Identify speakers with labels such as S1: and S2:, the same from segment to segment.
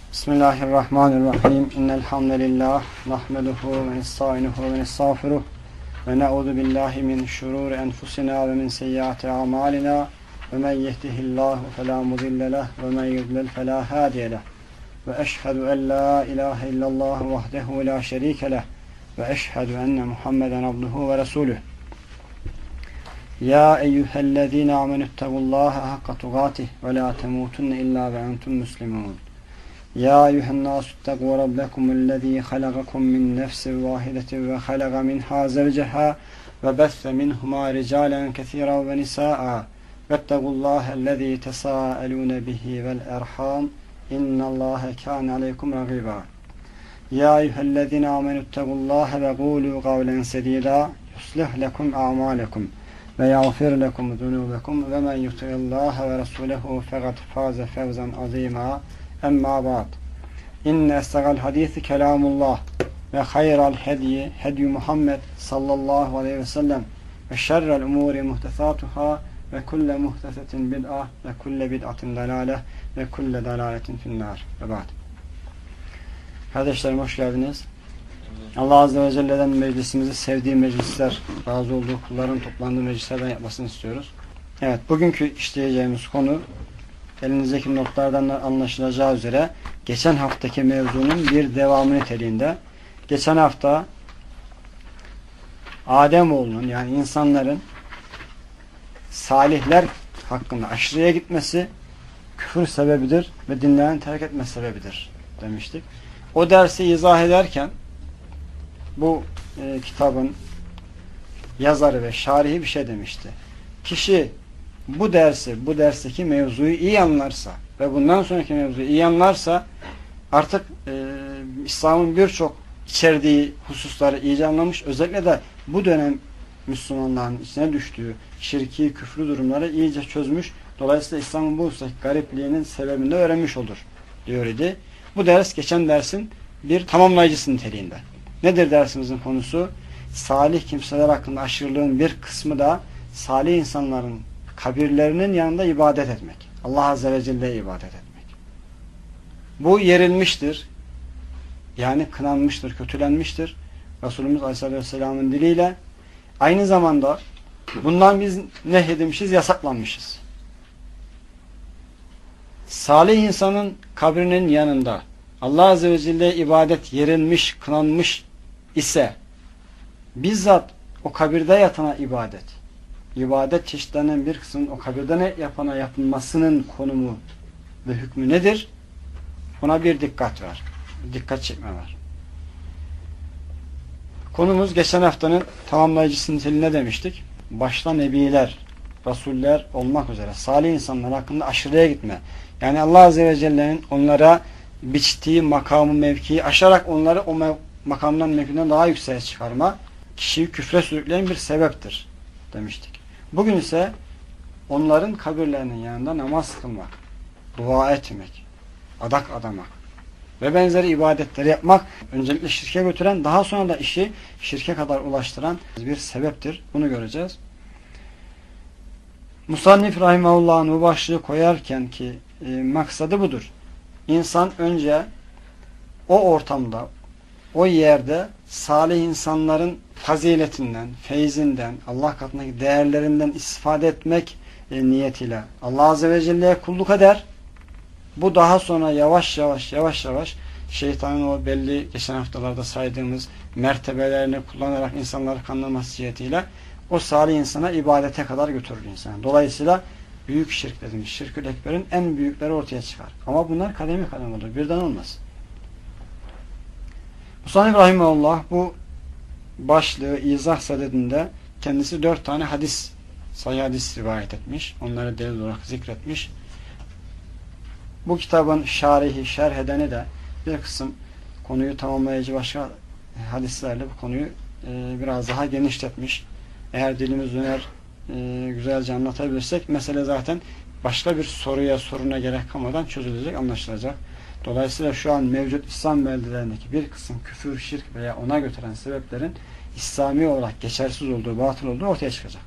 S1: Bismillahirrahmanirrahim. İnnel hamdelellahi nahmeduhu ve nestainuhu ve nestağfiruh ve na'udzu billahi min şururi enfusina ve min seyyiati a'malina ve men yehdihillahu fela mudille leh ve men yudlil fela hadiye leh. Ve eşhedü en la ilahe illallah vahdehu la şerike leh ve eşhedü enne Muhammeden abduhu ve resuluh. Ya eyyühellezine amenüttegullaha hakka tugatih ve la temutunne illa ve entum muslimun. Ya eyyühennâsü ittegû rabbekumüllezî halagakum min nefsin vâhidetin ve halaga minhâ zevceha ve besse minhumâ ricâlen kesîran ve nisâ'a vettegullâhellezî tesâelûne bihi vel erhâm innallâhe kâne aleykum ragîbâ. Ya eyyühellezîne amenüttegullâhe ve gûlû kavlen sedîdâ yuslih lekum a'mâlekum ve yağfir lekum zunûbekum ve men yuti'illâhe ve rasûlehu fekad fâze fevzen azîmâ. Emma ba'd. İnne estağal hadisi kelamullah ve hayral hediyi hedyu Muhammed sallallahu aleyhi ve sellem ve şerrel umuri muhtesatuhâ ve kulle muhtesetin bid'ah ve kulle bid'atin dalâleh ve kulle dalâletin finnâr. Ve ba'd. Kardeşlerim hoş geldiniz. Allah Azze ve Celle'den meclisimizi sevdiği meclisler, razı olduğu kulların toplandığı meclislerden yapmasını istiyoruz. Evet, bugünkü işleyeceğimiz konu elinizdeki notlardan anlaşılacağı üzere geçen haftaki mevzunun bir devamı niteliğinde. Geçen hafta Ademoğlunun yani insanların salihler hakkında aşırıya gitmesi küfür sebebidir ve dinlerini terk etme sebebidir demiştik. O dersi izah ederken bu kitabın yazarı ve şarihi bir şey demişti. Kişi bu dersteki mevzuyu iyi anlarsa ve bundan sonraki mevzuyu iyi anlarsa artık İslam'ın birçok içerdiği hususları iyice anlamış. Özellikle de bu dönem Müslümanların içine düştüğü şirki, küfrü durumları iyice çözmüş. Dolayısıyla İslam'ın bu husustaki garipliğinin sebebini de öğrenmiş olur diyor idi. Bu ders geçen dersin bir tamamlayıcısı niteliğinde. Nedir dersimizin konusu? Salih kimseler hakkında aşırılığın bir kısmı da salih insanların kabirlerinin yanında ibadet etmek. Allah Azze ve Celle'ye ibadet etmek. Bu yerilmiştir. Yani kınanmıştır, kötülenmiştir. Resulümüz Aleyhisselatü Vesselam'ın diliyle. Aynı zamanda bundan biz nehyedilmişiz, yasaklanmışız. Salih insanın kabrinin yanında Allah Azze ve Celle'ye ibadet yerilmiş, kınanmış ise bizzat o kabirde yatana ibadet çeşitlerinin bir kısmının o kabirde yapana yapılmasının konumu ve hükmü nedir? Ona bir dikkat çekme var. Konumuz geçen haftanın tamamlayıcısı niteliğine demiştik. Başta nebiler, rasuller olmak üzere salih insanlar hakkında aşırıya gitme. Yani Allah Azze ve Celle'nin onlara biçtiği makamı, mevkiyi aşarak onları o makamdan, mevkiden daha yükseğe çıkarma kişiyi küfre sürükleyen bir sebeptir demiştik. Bugün ise onların kabirlerinin yanında namaz kılmak, dua etmek, adak adamak ve benzeri ibadetleri yapmak öncelikle şirke götüren, daha sonra da işi şirke kadar ulaştıran bir sebeptir. Bunu göreceğiz. Musannif Rahimahullah'ın bu başlığı koyarken ki maksadı budur. İnsan önce o ortamda, o yerde salih insanların faziletinden, feyzinden, Allah katındaki değerlerinden istifade etmek niyetiyle Allah Azze ve Celle'ye kulluk eder. Bu daha sonra yavaş yavaş şeytanın o belli geçen haftalarda saydığımız mertebelerini kullanarak insanları kandırması cihetiyle o salih insana ibadete kadar götürür insan. Dolayısıyla büyük şirk dediğimiz şirkül ekberin en büyükleri ortaya çıkar. Ama bunlar kademe kademe olur. Birden olmaz. Musannif Rahimahullah bu başlığı izah sadedinde kendisi 4 tane sahih hadis rivayet etmiş. Onları delil olarak zikretmiş. Bu kitabın şarihi, şerh edeni de bir kısım konuyu tamamlayıcı başka hadislerle bu konuyu biraz daha genişletmiş. Eğer dilimiz döner güzelce anlatabilirsek mesele zaten başka bir soruna gerek kalmadan çözülecek, anlaşılacak. Dolayısıyla şu an mevcut İslam beldelerindeki bir kısım küfür, şirk veya ona götüren sebeplerin İslami olarak geçersiz olduğu, batıl olduğu ortaya çıkacak.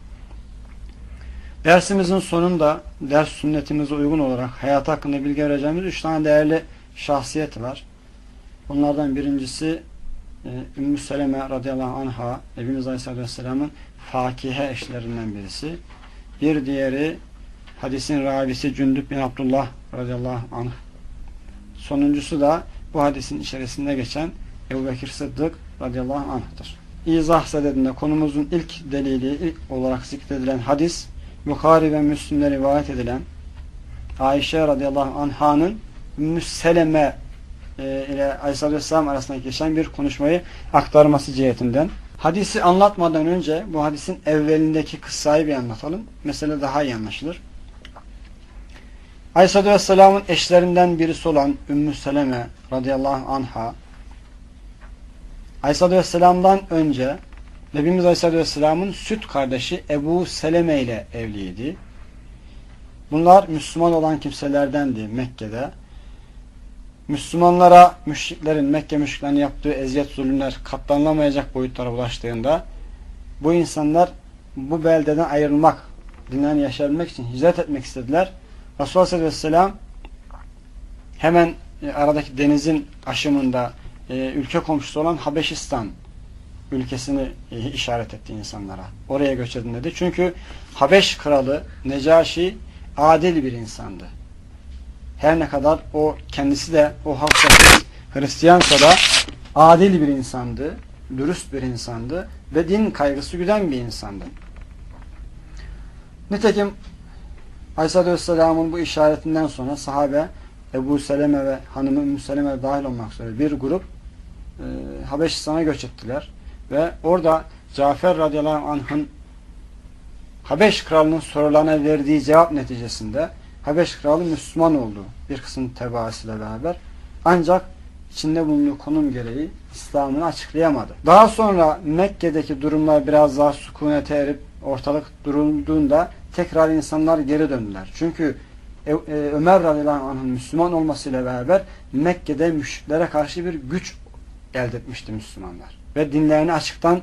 S1: Dersimizin sonunda ders sünnetimize uygun olarak hayat hakkında bilgi vereceğimiz 3 tane değerli şahsiyet var. Bunlardan birincisi Ümmü Seleme radıyallahu anha, Nebimiz Aleyhisselatü Vesselam'ın fakihe eşlerinden birisi. Bir diğeri hadisin ravisi Cündüb bin Abdullah radıyallahu anh. Sonuncusu da bu hadisin içerisinde geçen Ebu Bekir Sıddık radıyallahu anh'tır. İzah sadedinde konumuzun ilk delili olarak zikredilen hadis, Bukhari ve Müslim'de rivayet edilen Ayşe radıyallahu anh'ın Ümmü Seleme ile Aleyhisselatü Vesselam arasında geçen bir konuşmayı aktarması cihetinden. Hadisi anlatmadan önce bu hadisin evvelindeki kıssayı bir anlatalım. Mesele daha iyi anlaşılır. Aleyhisselatü Vesselam'ın eşlerinden birisi olan Ümmü Seleme radıyallahu anha, Aleyhisselatü Vesselam'dan önce Nebimiz Aleyhisselatü Vesselam'ın süt kardeşi Ebu Seleme ile evliydi. Bunlar Müslüman olan kimselerdendi Mekke'de. Müslümanlara müşriklerin, Mekke müşriklerinin yaptığı eziyet zulümler katlanılamayacak boyutlara ulaştığında bu insanlar bu beldeden ayrılmak, dinlerini yaşayabilmek için hicret etmek istediler. Resulullah sallallahu aleyhi ve sellem hemen aradaki denizin aşımında ülke komşusu olan Habeşistan ülkesini işaret etti insanlara. Oraya göç edin dedi. Çünkü Habeş kralı Necaşi adil bir insandı. Her ne kadar o kendisi de o halkta Hristiyansa da adil bir insandı, dürüst bir insandı ve din kaygısı güden bir insandı. Nitekim Aleyhisselatü Vesselam'ın bu işaretinden sonra sahabe Ebu Seleme ve hanımı Ümmü Seleme dahil olmak üzere bir grup Habeşistan'a göç ettiler ve orada Cafer radıyallahu anh'ın Habeş kralının sorularına verdiği cevap neticesinde Habeş kralı Müslüman oldu bir kısım tebaasıyla beraber. Ancak içinde bulunduğu konum gereği İslam'ını açıklayamadı. Daha sonra Mekke'deki durumlar biraz daha sükunete erip ortalık durulduğunda tekrar insanlar geri döndüler. Çünkü Ömer radıyallahu anh'ın Müslüman olmasıyla beraber Mekke'de müşriklere karşı bir güç elde etmişti Müslümanlar. Ve dinlerini açıktan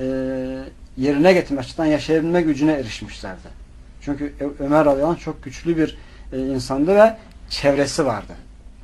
S1: yerine getirme, açıktan yaşayabilme gücüne erişmişlerdi. Çünkü Ömer radıyallahu anh çok güçlü bir insandı ve çevresi vardı.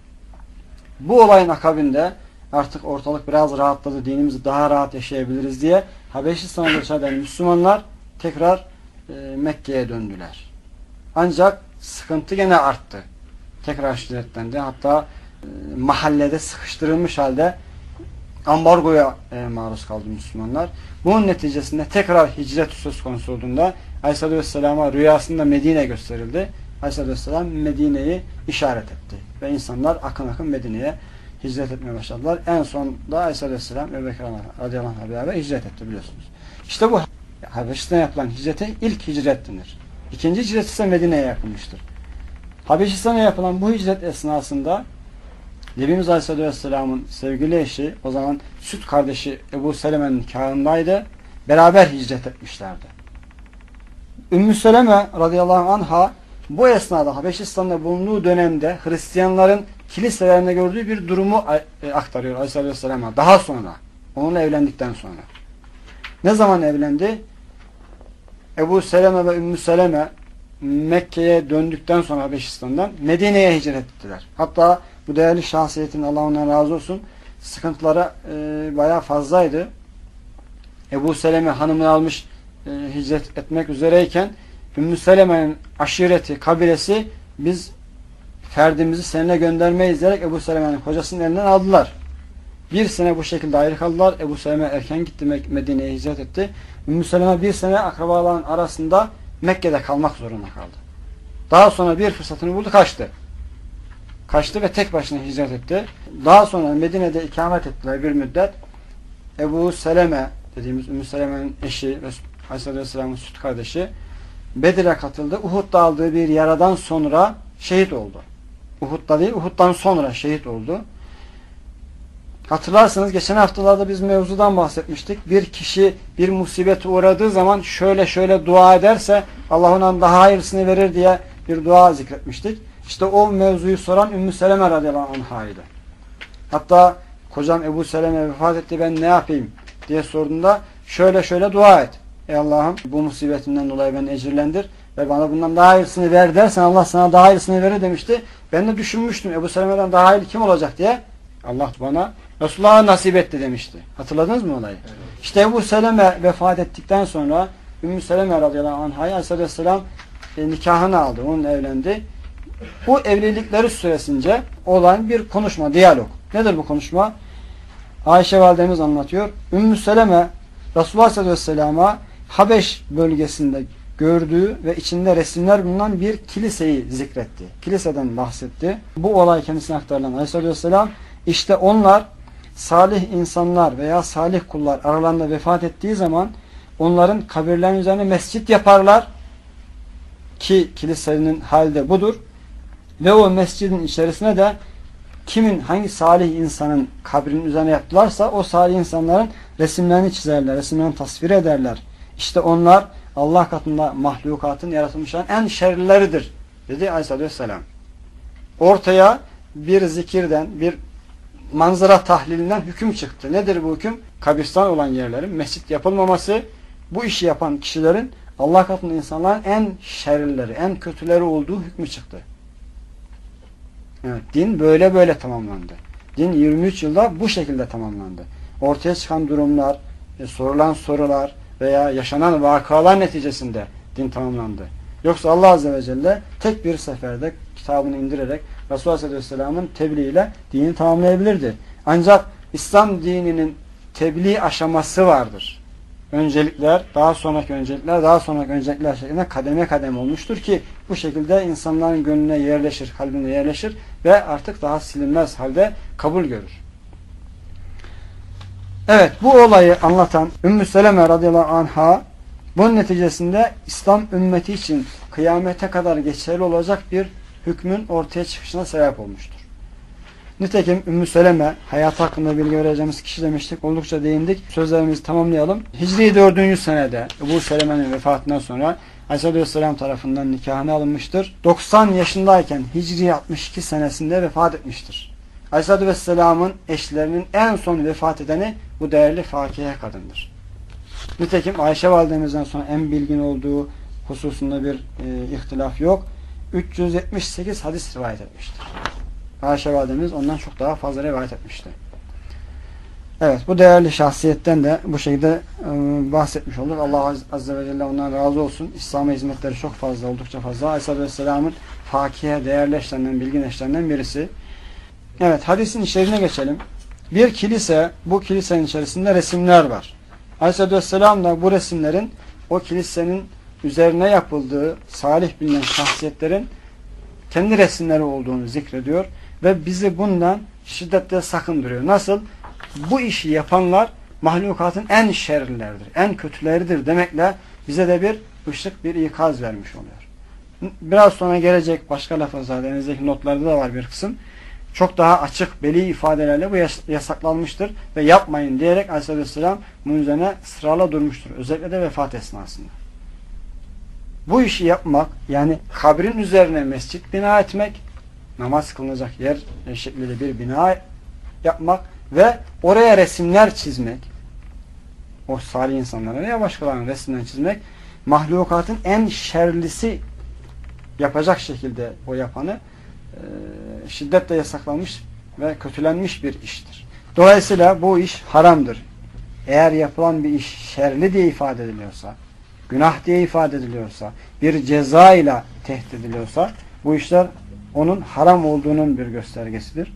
S1: Bu olayın akabinde artık ortalık biraz rahatladı, dinimizi daha rahat yaşayabiliriz diye Habeşistan'a göç eden Müslümanlar tekrar Mekke'ye döndüler. Ancak sıkıntı gene arttı. Tekrar şiddetlendi. Hatta mahallede sıkıştırılmış halde ambargoya maruz kaldı Müslümanlar. Bunun neticesinde tekrar hicret söz konusu olduğunda Aleyhisselatü Vesselam'a rüyasında Medine gösterildi. Aleyhisselatü Vesselam Medine'yi işaret etti. Ve insanlar akın akın Medine'ye hicret etmeye başladılar. En son da Aleyhisselatü Vesselam Ebu Bekir radıyallahu anh'la beraber hicret etti biliyorsunuz. İşte bu Habeşistan'a yapılan hicrete ilk hicret denir. İkinci hicret ise Medine'ye yapılmıştır. Habeşistan'a yapılan bu hicret esnasında Nebimiz Aleyhisselatü Vesselam'ın sevgili eşi, o zaman süt kardeşi Ebu Seleme'nin nikahındaydı. Beraber hicret etmişlerdi. Ümmü Seleme radıyallahu anha bu esnada Habeşistan'da bulunduğu dönemde Hristiyanların kiliselerinde gördüğü bir durumu aktarıyor Aleyhisselatü Vesselam'a. Daha sonra, onunla evlendikten sonra. Ne zaman evlendi? Ebu Seleme ve Ümmü Seleme Mekke'ye döndükten sonra Habeşistan'dan Medine'ye hicret ettiler. Hatta bu değerli şahsiyetin, Allah ondan razı olsun, sıkıntıları bayağı fazlaydı. Ebu Seleme hanımını almış hicret etmek üzereyken Ümmü Seleme'nin aşireti, kabilesi biz ferdimizi seninle göndermeyiz diyerek Ebu Seleme'nin kocasının elinden aldılar. Bir sene bu şekilde ayrı kaldılar. Ebu Seleme erken gitti, Medine'ye hicret etti. Ümmü Seleme bir sene akrabaların arasında Mekke'de kalmak zorunda kaldı. Daha sonra bir fırsatını buldu, kaçtı. Kaçtı ve tek başına hicret etti. Daha sonra Medine'de ikamet ettiler bir müddet. Ebu Seleme dediğimiz Ümmü Seleme'nin eşi ve Aleyhisselatü Vesselam'ın süt kardeşi Bedir'e katıldı. Uhud'da aldığı bir yaradan sonra şehit oldu. Uhud'da değil, Uhud'dan sonra şehit oldu. Hatırlarsanız geçen haftalarda biz mevzudan bahsetmiştik. Bir kişi bir musibete uğradığı zaman şöyle şöyle dua ederse Allah ondan daha hayırlısını verir diye bir dua zikretmiştik. İşte o mevzuyu soran Ümmü Seleme radıyallahu anh'ydı. Hatta kocam Ebu Seleme vefat etti, ben ne yapayım diye sorduğunda şöyle şöyle dua et. Ey Allah'ım, bu musibetimden dolayı beni ecirlendir ve bana bundan daha hayırlısını ver dersen Allah sana daha hayırlısını verir demişti. Ben de düşünmüştüm Ebu Seleme'den daha hayırlı kim olacak diye. Allah bana Resulullah'a nasip etti demişti. Hatırladınız mı olayı? Evet. İşte Ebu Seleme vefat ettikten sonra Ümmü Seleme radıyallahu anh'a Aleyhisselam nikahını aldı. Onunla evlendi. Bu evlilikleri süresince olan bir konuşma, diyalog. Nedir bu konuşma? Ayşe validemiz anlatıyor. Ümmü Seleme Resulullah sallallahu aleyhi ve sellem'a Habeş bölgesinde gördüğü ve içinde resimler bulunan bir kiliseyi zikretti. Kiliseden bahsetti. Bu olay kendisine aktarılan Aleyhisselatü Vesselam işte onlar salih insanlar veya salih kullar aralarında vefat ettiği zaman onların kabirlerinin üzerine mescit yaparlar ki kilisenin hali de budur. Ve o mescidin içerisine de kimin hangi salih insanın kabrinin üzerine yaptılarsa o salih insanların resimlerini çizerler, resimlerini tasvir ederler. İşte onlar Allah katında mahlukatın yaratılmışların en şerlileridir dedi Aleyhisselatü Vesselam. Ortaya bir zikirden, bir manzara tahlilinden hüküm çıktı. Nedir bu hüküm? Kabristan olan yerlerin mescit yapılmaması, bu işi yapan kişilerin Allah katında insanların en şerlileri, en kötüleri olduğu hükmü çıktı. Evet, din böyle tamamlandı. Din 23 yılda bu şekilde tamamlandı. Ortaya çıkan durumlar, sorulan sorular veya yaşanan vakalar neticesinde din tamamlandı. Yoksa Allah Azze ve Celle tek bir seferde kitabını indirerek Resulullah Aleyhisselam'ın tebliğiyle dini tamamlayabilirdi. Ancak İslam dininin tebliğ aşaması vardır. Öncelikler, daha sonraki öncelikler, daha sonraki öncelikler şeklinde kademe kademe olmuştur ki bu şekilde insanların gönlüne yerleşir, kalbine yerleşir ve artık daha silinmez halde kabul görür. Evet, bu olayı anlatan Ümmü Seleme radıyallahu anha bunun neticesinde İslam ümmeti için kıyamete kadar geçerli olacak bir hükmün ortaya çıkışına sebep olmuştur. Nitekim Ümmü Seleme hayatı hakkında bilgi vereceğimiz kişi demiştik. Oldukça değindik. Sözlerimizi tamamlayalım. Hicri 4. senede Ebu Seleme'nin vefatından sonra Aleyhisselatü Vesselam tarafından nikahına alınmıştır. 90 yaşındayken Hicri 62 senesinde vefat etmiştir. Aleyhisselatü Vesselam'ın eşlerinin en son vefat edeni bu değerli fakihe kadındır. Nitekim Ayşe validemizden sonra en bilgin olduğu hususunda bir ihtilaf yok. 378 hadis rivayet etmiştir. Ayşe validemiz ondan çok daha fazla rivayet etmişti. Evet, bu değerli şahsiyetten de bu şekilde bahsetmiş olduk. Allah Azze ve Celle ondan razı olsun. İslam'a hizmetleri çok fazla, oldukça fazla. Aleyhisselatü Vesselam'ın fakihe, değerli eşlerinden, bilgin eşlerinden birisi. Evet, hadisin içeriğine geçelim. Bir kilise, bu kilisenin içerisinde resimler var. Aleyhisselatü Vesselam da bu resimlerin o kilisenin üzerine yapıldığı salih bilinen şahsiyetlerin kendi resimleri olduğunu zikrediyor ve bizi bundan şiddetle sakındırıyor. Nasıl? Bu işi yapanlar mahlukatın en şerlileridir, en kötüleridir demekle bize de bir ışık, bir ikaz vermiş oluyor. Biraz sonra gelecek başka lafızlarda, elinizdeki notlarda da var bir kısım. Çok daha açık, beli ifadelerle bu yasaklanmıştır ve yapmayın diyerek Aleyhisselatü Vesselam bunun üzerine ısrarla durmuştur. Özellikle de vefat esnasında. Bu işi yapmak, yani kabrin üzerine mescit bina etmek, namaz kılınacak yer şeklinde bir bina yapmak ve oraya resimler çizmek, o salih insanlara veya başkalarının resimlerini çizmek, mahlukatın en şerlisi yapacak şekilde o yapanı şiddetle yasaklanmış ve kötülenmiş bir iştir. Dolayısıyla bu iş haramdır. Eğer yapılan bir iş şerli diye ifade ediliyorsa, günah diye ifade ediliyorsa, bir ceza ile tehdit ediliyorsa, bu işler onun haram olduğunun bir göstergesidir.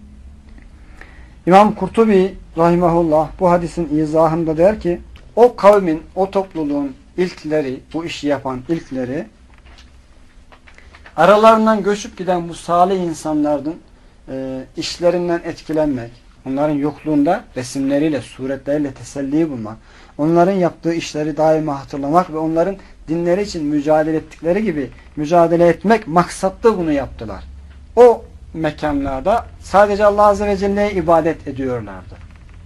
S1: İmam Kurtubi rahimahullah bu hadisin izahında der ki, o kavmin, o topluluğun ilkleri, bu işi yapan ilkleri, aralarından göçüp giden bu salih insanların işlerinden etkilenmek, onların yokluğunda resimleriyle, suretleriyle teselli bulmak, onların yaptığı işleri daima hatırlamak ve onların dinleri için mücadele ettikleri gibi mücadele etmek maksatlı bunu yaptılar. O mekanlarda sadece Allah Azze ve Celle'ye ibadet ediyorlardı.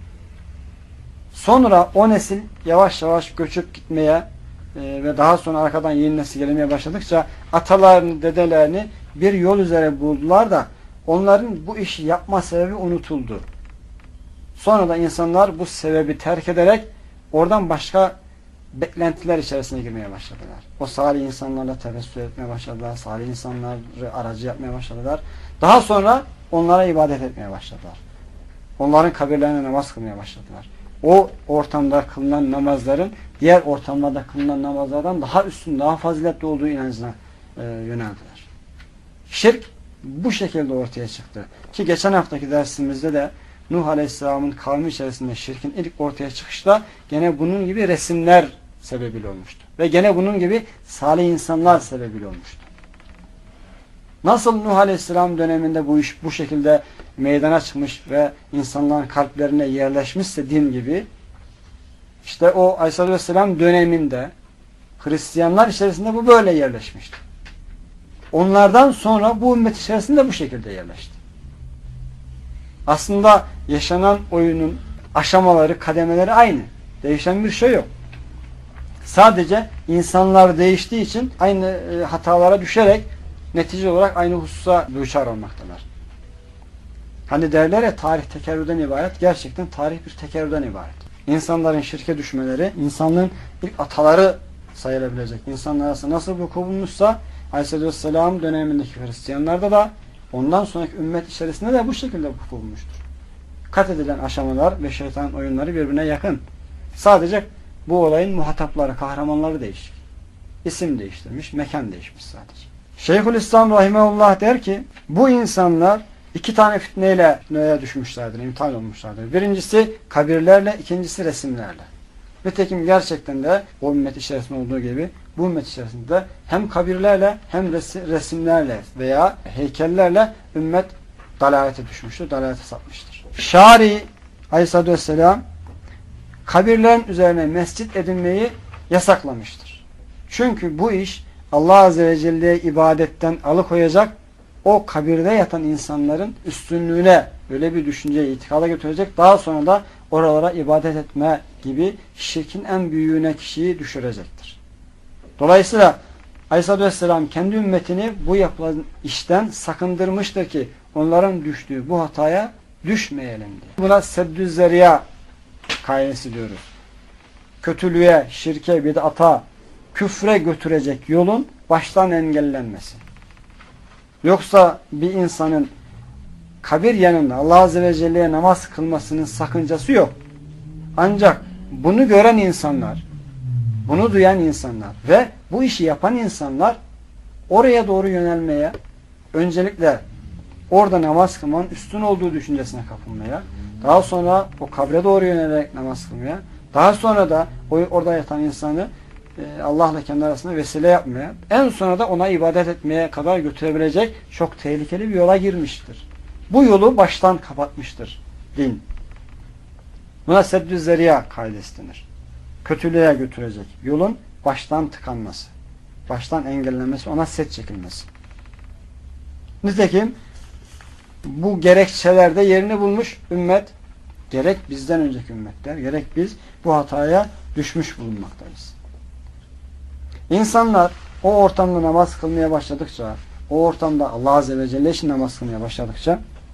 S1: Sonra o nesil yavaş yavaş göçüp gitmeye ve daha sonra arkadan yeni nesil gelmeye başladıkça atalarını, dedelerini bir yol üzere buldular da onların bu işi yapma sebebi unutuldu. Sonra da insanlar bu sebebi terk ederek oradan başka beklentiler içerisine girmeye başladılar. O salih insanlarla tevessül etmeye başladılar. Salih insanları aracı yapmaya başladılar. Daha sonra onlara ibadet etmeye başladılar. Onların kabirlerine namaz kılmaya başladılar. O ortamda kılınan namazların diğer ortamlarda kılınan namazlardan daha üstün, daha faziletli olduğu inancına yöneldiler. Şirk bu şekilde ortaya çıktı. Ki geçen haftaki dersimizde de Nuh Aleyhisselam'ın kavmi içerisinde şirkin ilk ortaya çıkışta gene bunun gibi resimler sebebiyle olmuştu. Ve gene bunun gibi salih insanlar sebebiyle olmuştu. Nasıl Nuh Aleyhisselam döneminde bu iş bu şekilde meydana çıkmış ve insanların kalplerine yerleşmişse din gibi, işte o Aleyhisselatü Vesselam döneminde Hristiyanlar içerisinde bu böyle yerleşmişti. Onlardan sonra bu ümmet içerisinde bu şekilde yerleşti. Aslında yaşanan oyunun aşamaları, kademeleri aynı. Değişen bir şey yok. Sadece insanlar değiştiği için aynı hatalara düşerek netice olarak aynı hususa düçar olmaktalar. Hani derler ya, tarih tekerrürden ibaret. Gerçekten tarih bir tekerrürden ibaret. İnsanların şirke düşmeleri, insanlığın ilk ataları sayılabilecek insanlar arasında nasıl vuku bulmuşsa Aleyhisselatü Vesselam dönemindeki Hristiyanlarda da ondan sonraki ümmet içerisinde de bu şekilde vuku bulmuştur. Kat edilen aşamalar ve şeytanın oyunları birbirine yakın. Sadece bu olayın muhatapları, kahramanları değişik. İsim değiştirmiş, mekan değişmiş sadece. Şeyhülislam Rahimehullah der ki, bu insanlar iki tane fitneyle düşmüşlerdir, imtihan olmuşlardır. Birincisi kabirlerle, ikincisi resimlerle. Nitekim gerçekten de o ümmet içerisinde olduğu gibi bu ümmet içerisinde hem kabirlerle hem resimlerle veya heykellerle ümmet dalalete düşmüştür, dalalete sapmıştır. Şari Aleyhisselatü Vesselam kabirlerin üzerine mescit edinmeyi yasaklamıştır. Çünkü bu iş Allah Azze ve Celle'ye ibadetten alıkoyacak, o kabirde yatan insanların üstünlüğüne öyle bir düşünceye, itikada götürecek, daha sonra da oralara ibadet etme gibi şirkin en büyüğüne kişiyi düşürecektir. Dolayısıyla Aleyhisselatü Vesselam kendi ümmetini bu yapılan işten sakındırmıştır ki onların düştüğü bu hataya düşmeyelim diye. Buna seddü zeriya kaidesi diyoruz. Kötülüğe, şirke, bid'ata, küfre götürecek yolun baştan engellenmesi. Yoksa bir insanın kabir yanında Allah Azze ve Celle'ye namaz kılmasının sakıncası yok. Ancak bunu gören insanlar, bunu duyan insanlar ve bu işi yapan insanlar oraya doğru yönelmeye, öncelikle orada namaz kılmanın üstün olduğu düşüncesine kapılmaya, daha sonra o kabre doğru yönelerek namaz kılmaya, daha sonra da orada yatan insanı Allah'la kendi arasında vesile yapmaya, en sonra da ona ibadet etmeye kadar götürebilecek çok tehlikeli bir yola girmiştir. Bu yolu baştan kapatmıştır din. Buna seddü zeriya kaidesi denir. Kötülüğe götürecek yolun baştan tıkanması, baştan engellenmesi, ona set çekilmesi. Nitekim bu gerekçelerde yerini bulmuş ümmet, gerek bizden önceki ümmetler, gerek biz bu hataya düşmüş bulunmaktayız. İnsanlar o ortamda namaz kılmaya başladıkça, o ortamda Allah Azze ve Celle için namaz kılmaya başladıkça,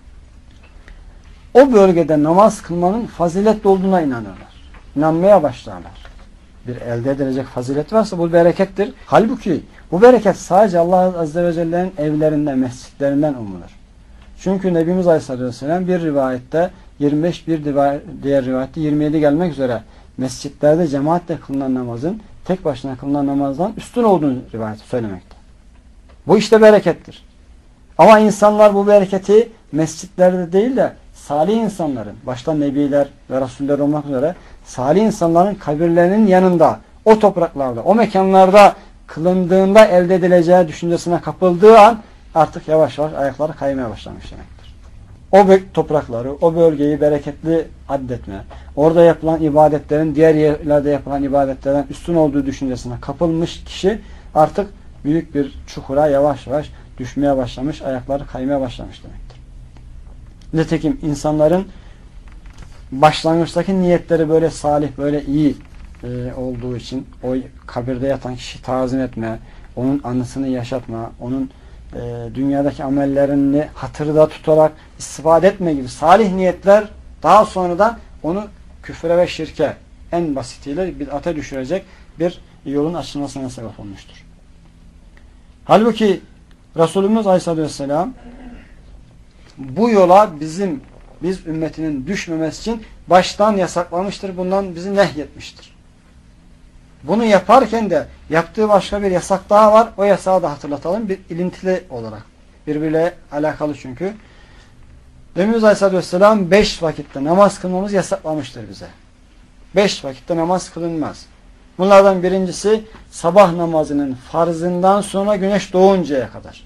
S1: o bölgede namaz kılmanın faziletli olduğuna inanırlar. İnanmaya başlarlar. Bir elde edilecek fazilet varsa bu berekettir. Halbuki bu bereket sadece Allah Azze ve Celle'nin evlerinden, mescitlerinden umulur. Çünkü Nebimiz Aleyhisselatü Vesselam bir rivayette 25, bir diğer rivayette 27 gelmek üzere mescitlerde cemaatle kılınan namazın tek başına kılınan namazdan üstün olduğunu rivayet söylemekte. Bu işte berekettir. Ama insanlar bu bereketi mescitlerde değil de salih insanların, başta nebiler ve rasuller olmak üzere salih insanların kabirlerinin yanında, o topraklarda, o mekanlarda kılındığında elde edileceği düşüncesine kapıldığı an artık yavaş yavaş ayakları kaymaya başlamış demektir. O toprakları, o bölgeyi bereketli addetme, orada yapılan ibadetlerin diğer yerlerde yapılan ibadetlerden üstün olduğu düşüncesine kapılmış kişi artık büyük bir çukura yavaş yavaş düşmeye başlamış, ayakları kaymaya başlamış demektir. Nitekim insanların başlangıçtaki niyetleri böyle salih, böyle iyi olduğu için o kabirde yatan kişi tazim etme, onun anısını yaşatma, onun dünyadaki amellerini hatırda tutarak istifade etme gibi salih niyetler daha sonradan onu küfre ve şirke en basitiyle bid'ate düşürecek bir yolun açılmasına sebep olmuştur. Halbuki Resulümüz Aleyhisselatü Vesselam bu yola biz ümmetinin düşmemesi için baştan yasaklamıştır. Bundan bizi nehyetmiştir. Bunu yaparken de yaptığı başka bir yasak daha var. O yasağı da hatırlatalım. Bir ilintili olarak. Birbiriyle alakalı çünkü. Efendimiz Aleyhisselatü Vesselam 5 vakitte namaz kılmamız yasaklamıştır bize. 5 vakitte namaz kılınmaz. Bunlardan birincisi sabah namazının farzından sonra güneş doğuncaya kadar.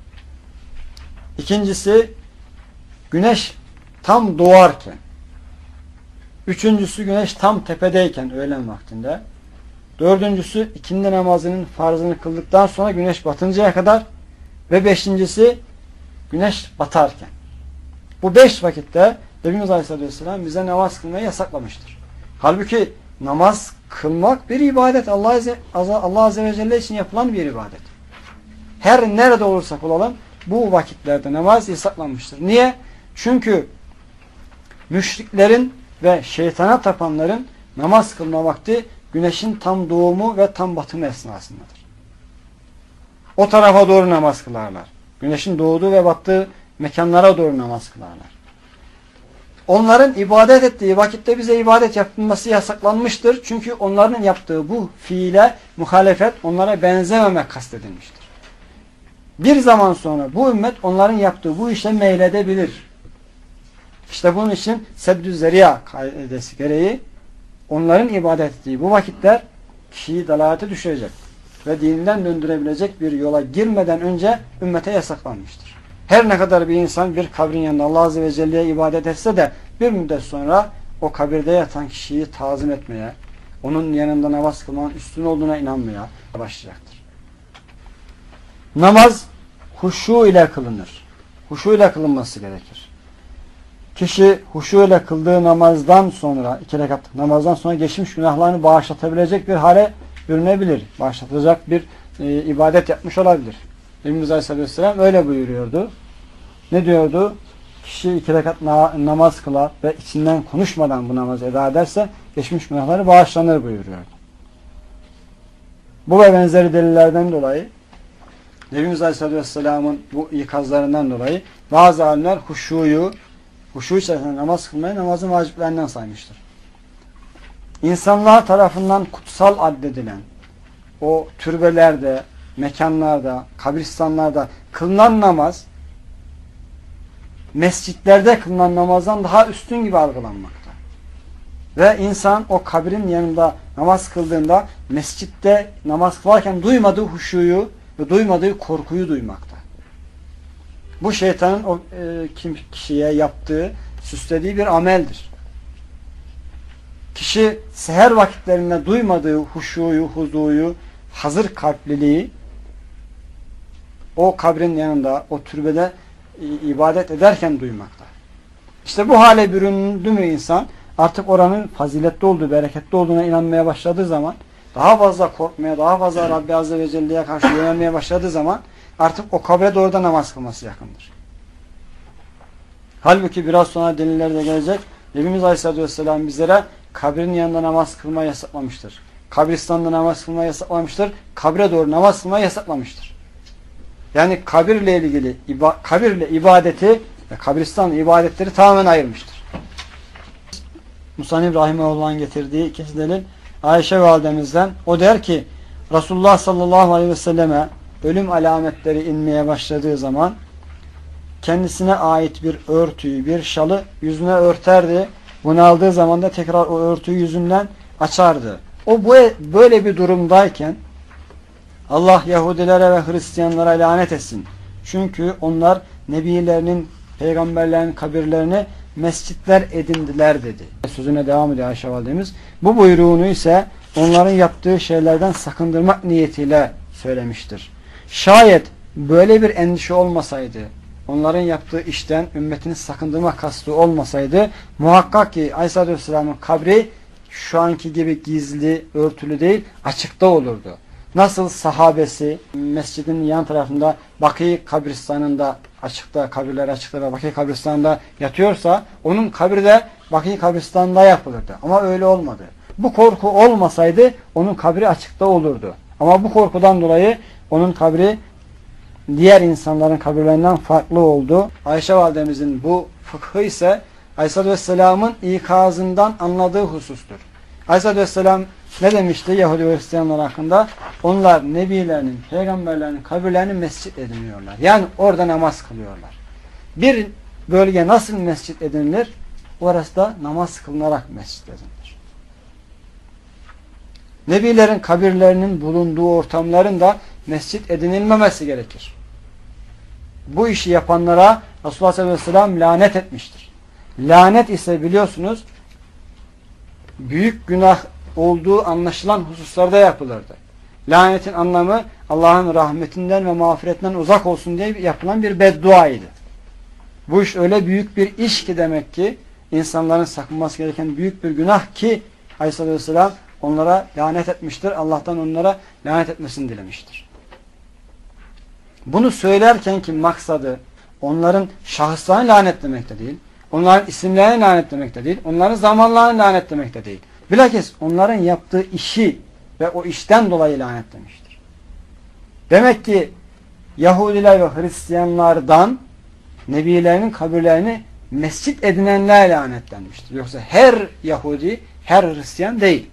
S1: İkincisi güneş tam doğarken. Üçüncüsü güneş tam tepedeyken öğlen vaktinde. Dördüncüsü ikindi namazının farzını kıldıktan sonra güneş batıncaya kadar. Ve beşincisi güneş batarken. Bu 5 vakitte Efendimiz Aleyhisselatü Vesselam bize namaz kılmayı yasaklamıştır. Halbuki namaz kılmak bir ibadet. Allah Azze ve Celle için yapılan bir ibadet. Her nerede olursak olalım bu vakitlerde namaz yasaklanmıştır. Niye? Çünkü müşriklerin ve şeytana tapanların namaz kılma vakti güneşin tam doğumu ve tam batımı esnasındadır. O tarafa doğru namaz kılarlar. Güneşin doğduğu ve battığı mekanlara doğru namaz kılarlar. Onların ibadet ettiği vakitte bize ibadet yapılması yasaklanmıştır. Çünkü onların yaptığı bu fiile muhalefet, onlara benzememek kastedilmiştir. Bir zaman sonra bu ümmet onların yaptığı bu işe meyledebilir. İşte bunun için seddü zeriya kaidesi gereği onların ibadet ettiği bu vakitler kişiyi dalalete düşürecek ve dininden döndürebilecek bir yola girmeden önce ümmete yasaklanmıştır. Her ne kadar bir insan bir kabrin yanında Allah Azze ve Celle'ye ibadet etse de bir müddet sonra o kabirde yatan kişiyi tazim etmeye, onun yanında namaz kılmanın üstün olduğuna inanmaya başlayacaktır. Namaz huşu ile kılınır. Huşu ile kılınması gerekir. Kişi huşu ile kıldığı namazdan sonra, 2 rekat namazdan sonra geçmiş günahlarını bağışlatabilecek bir hale bürünebilir. Bağışlatacak bir ibadet yapmış olabilir. Efendimiz Aleyhisselatü Vesselam öyle buyuruyordu. Ne diyordu? Kişi 2 rekat namaz kılar ve içinden konuşmadan bu namazı eda ederse geçmiş günahları bağışlanır buyuruyordu. Bu ve benzeri delillerden dolayı Efendimiz Aleyhisselatü Vesselam'ın bu ikazlarından dolayı bazı alimler huşu içerisinde namaz kılmayı namazın vaciplerinden saymıştır. İnsanlar tarafından kutsal addedilen o türbelerde, mekanlarda, kabristanlarda kılınan namaz mescitlerde kılınan namazdan daha üstün gibi algılanmakta. Ve insan o kabrin yanında namaz kıldığında mescitte namaz kılarken duymadığı huşuyu ve duymadığı korkuyu duymakta. Bu şeytanın o kişiye yaptığı, süslediği bir ameldir. Kişi seher vakitlerinde duymadığı huşuyu, huzuyu, hazır kalpliliği o kabrin yanında, o türbede ibadet ederken duymakta. İşte bu hale büründü mü insan artık oranın faziletli olduğu, bereketli olduğuna inanmaya başladığı zaman, daha fazla korkmaya, daha fazla Rabbi Azze ve Celle'ye karşı yönelmeye başladığı zaman artık o kabre doğru da namaz kılması yakındır. Halbuki biraz sonra delillerde gelecek. Nebimiz Aleyhisselatü Vesselam bizlere kabrin yanında namaz kılmayı yasaklamıştır. Kabristanda namaz kılmayı yasaklamıştır. Kabre doğru namaz kılmayı yasaklamıştır. Yani kabirle ilgili kabirle ibadeti ve kabristanla ibadetleri tamamen ayırmıştır. Musannif Rahimahullah'ın getirdiği ikinci delil Ayşe validemizden. O der ki Resulullah sallallahu aleyhi ve selleme ölüm alametleri inmeye başladığı zaman kendisine ait bir örtüyü, bir şalı yüzüne örterdi. Bunu aldığı zaman da tekrar o örtüyü yüzünden açardı. O böyle bir durumdayken Allah Yahudilere ve Hristiyanlara lanet etsin. Çünkü onlar nebilerinin, peygamberlerin kabirlerini mescitler edindiler dedi. Sözüne devam ediyor Ayşe validemiz. Bu buyruğunu ise onların yaptığı şeylerden sakındırmak niyetiyle söylemiştir. Şayet böyle bir endişe olmasaydı, onların yaptığı işten ümmetini sakındırma kastı olmasaydı, muhakkak ki Aleyhisselatü Vesselam'ın kabri şu anki gibi gizli, örtülü değil, açıkta olurdu. Nasıl sahabesi mescidin yan tarafında Bakî kabristanında açıkta, kabirler açıkta ve Bakî kabristanında yatıyorsa onun kabri de Bakî kabristanında yapılırdı. Ama öyle olmadı. Bu korku olmasaydı onun kabri açıkta olurdu. Ama bu korkudan dolayı onun kabri diğer insanların kabirlerinden farklı oldu. Ayşe validemizin bu fıkhı ise Aleyhisselatü Vesselam'ın ikazından anladığı husustur. Aleyhisselatü Vesselam ne demişti Yahudi ve Hristiyanlar hakkında? Onlar nebilerinin, peygamberlerinin kabirlerini mescit ediniyorlar. Yani orada namaz kılıyorlar. Bir bölge nasıl mescit edinilir? Orası da namaz kılınarak mescit edinilir. Nebilerin kabirlerinin bulunduğu ortamların da mescit edinilmemesi gerekir. Bu işi yapanlara Resulullah sallallahu aleyhi ve sellem lanet etmiştir. Lanet ise biliyorsunuz büyük günah olduğu anlaşılan hususlarda yapılırdı. Lanetin anlamı Allah'ın rahmetinden ve mağfiretinden uzak olsun diye yapılan bir bedduaydı. Bu iş öyle büyük bir iş ki demek ki insanların sakınması gereken büyük bir günah ki Aleyhisselatü Vesselam onlara lanet etmiştir. Allah'tan onlara lanet etmesini dilemiştir. Bunu söylerken ki maksadı onların şahıslarını lanetlemekte değil, onların isimlerini lanetlemekte değil, onların zamanlarını lanetlemekte değil. Bilakis onların yaptığı işi ve o işten dolayı lanetlemiştir. Demek ki Yahudiler ve Hristiyanlardan nebilerinin kabirlerini mescit edinenler lanetlenmiştir. Yoksa her Yahudi, her Hristiyan değil.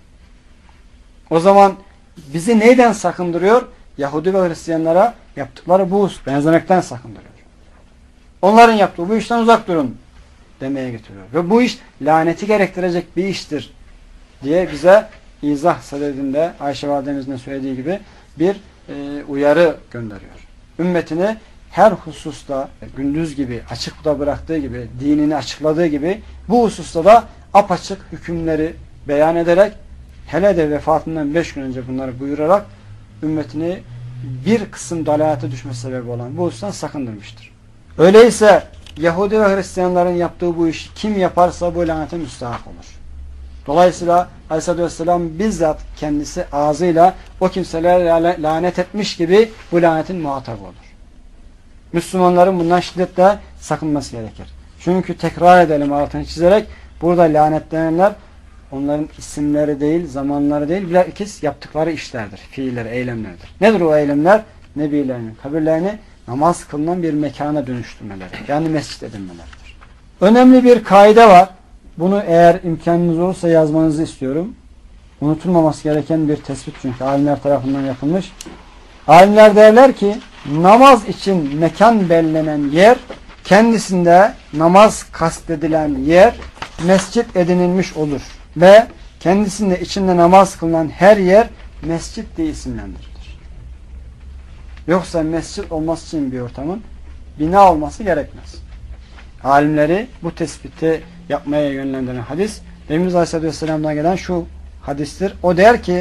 S1: O zaman bizi neyden sakındırıyor? Yahudi ve Hristiyanlara yaptıkları bu benzemekten sakındırıyor. Onların yaptığı bu işten uzak durun demeye getiriyor. Ve bu iş laneti gerektirecek bir iştir diye bize izah sadedinde Ayşe validemizin söylediği gibi bir uyarı gönderiyor. Ümmetini her hususta gündüz gibi açıkta bıraktığı gibi, dinini açıkladığı gibi bu hususta da apaçık hükümleri beyan ederek hele de vefatından 5 gün önce bunları buyurarak ümmetini bir kısım dalalete düşme sebebi olan bu husustan sakındırmıştır. Öyleyse Yahudi ve Hristiyanların yaptığı bu işi kim yaparsa bu lanete müstahak olur. Dolayısıyla Aleyhisselatü Vesselam bizzat kendisi ağzıyla o kimselere lanet etmiş gibi bu lanetin muhatabı olur. Müslümanların bundan şiddetle sakınması gerekir. Çünkü tekrar edelim altını çizerek burada lanetlenenler onların isimleri değil, zamanları değil, bilakis yaptıkları işlerdir, fiilleri, eylemlerdir. Nedir o eylemler? Nebilerinin kabirlerini namaz kılınan bir mekana dönüştürmeleri. Yani mescit edinmeleridir. Önemli bir kaide var. Bunu eğer imkanınız olursa yazmanızı istiyorum. Unutulmaması gereken bir tespit çünkü alimler tarafından yapılmış. Alimler derler ki namaz için mekan belirlenen yer kendisinde namaz kastedilen yer mescit edinilmiş olur. Ve kendisinde içinde namaz kılınan her yer mescit diye isimlendirilir. Yoksa mescit olması için bir ortamın bina olması gerekmez. Alimleri bu tespiti yapmaya yönlendiren hadis Efendimiz Aleyhisselatü Vesselam'dan gelen şu hadistir. O der ki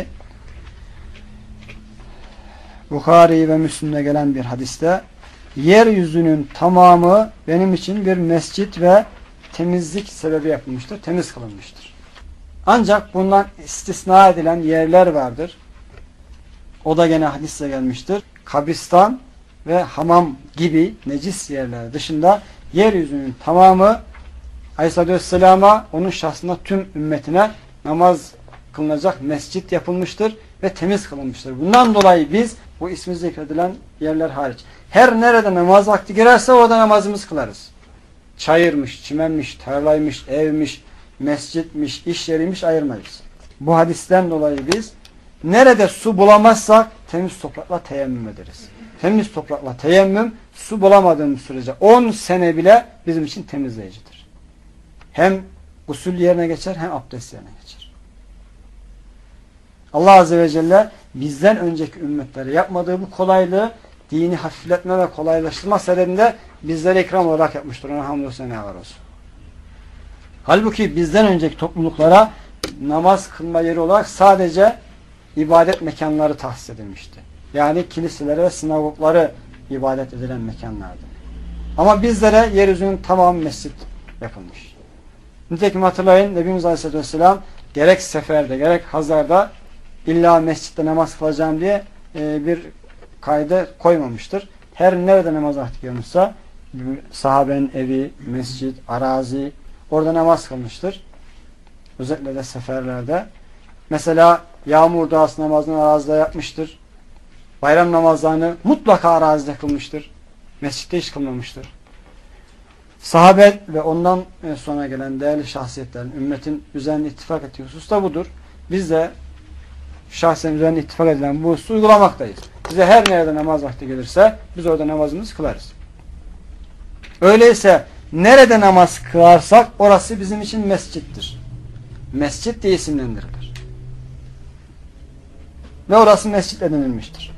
S1: Bukhari ve Müslim'de gelen bir hadiste yeryüzünün tamamı benim için bir mescit ve temizlik sebebi yapılmıştır. Temiz kılınmıştır. Ancak bundan istisna edilen yerler vardır. O da gene hadisle gelmiştir. Kabristan ve hamam gibi necis yerler dışında yeryüzünün tamamı Aleyhisselatü Vesselam'a onun şahsına tüm ümmetine namaz kılınacak mescit yapılmıştır ve temiz kılınmıştır. Bundan dolayı biz bu ismi zikredilen yerler hariç her nerede namaz vakti girerse orada namazımızı kılarız. Çayırmış, çimenmiş, tarlaymış, evmiş, mescitmiş, iş yeriymiş ayırmayız. Bu hadisten dolayı biz nerede su bulamazsak temiz toprakla teyemmüm ederiz. Temiz toprakla teyemmüm su bulamadığımız sürece 10 sene bile bizim için temizleyicidir. Hem gusül yerine geçer hem abdest yerine geçer. Allah Azze ve Celle bizden önceki ümmetlere yapmadığı bu kolaylığı dini hafifletme ve kolaylaştırma sebebinde bizlere ikram olarak yapmıştır. Ona hamdolsun senalar olsun. Halbuki bizden önceki topluluklara namaz kılma yeri olarak sadece ibadet mekanları tahsis edilmişti. Yani kiliselere ve sinagogları ibadet edilen mekanlardı. Ama bizlere yeryüzünün tamamı mescit yapılmış. Nitekim hatırlayın Nebimiz Aleyhisselatü Vesselam gerek seferde gerek hazarda illa mescitte namaz kılacağım diye bir kaide koymamıştır. Her nerede namaz vakti görmüşse sahabenin evi, mescit, arazi orada namaz kılmıştır. Özellikle de seferlerde. Mesela yağmur duası namazını arazide yapmıştır. Bayram namazlarını mutlaka arazide kılmıştır. Mescitte hiç kılmamıştır. Sahabe ve ondan sonra gelen değerli şahsiyetlerin ümmetin üzerine ittifak ettiği husus da budur. Biz de şahsen üzerine ittifak edilen bu hususu uygulamaktayız. Bize her nerede namaz vakti gelirse biz orada namazımızı kılarız. Öyleyse nerede namaz kılarsak orası bizim için mescittir. Mescit diye isimlendirilir. Ve orası mescit edinilmiştir.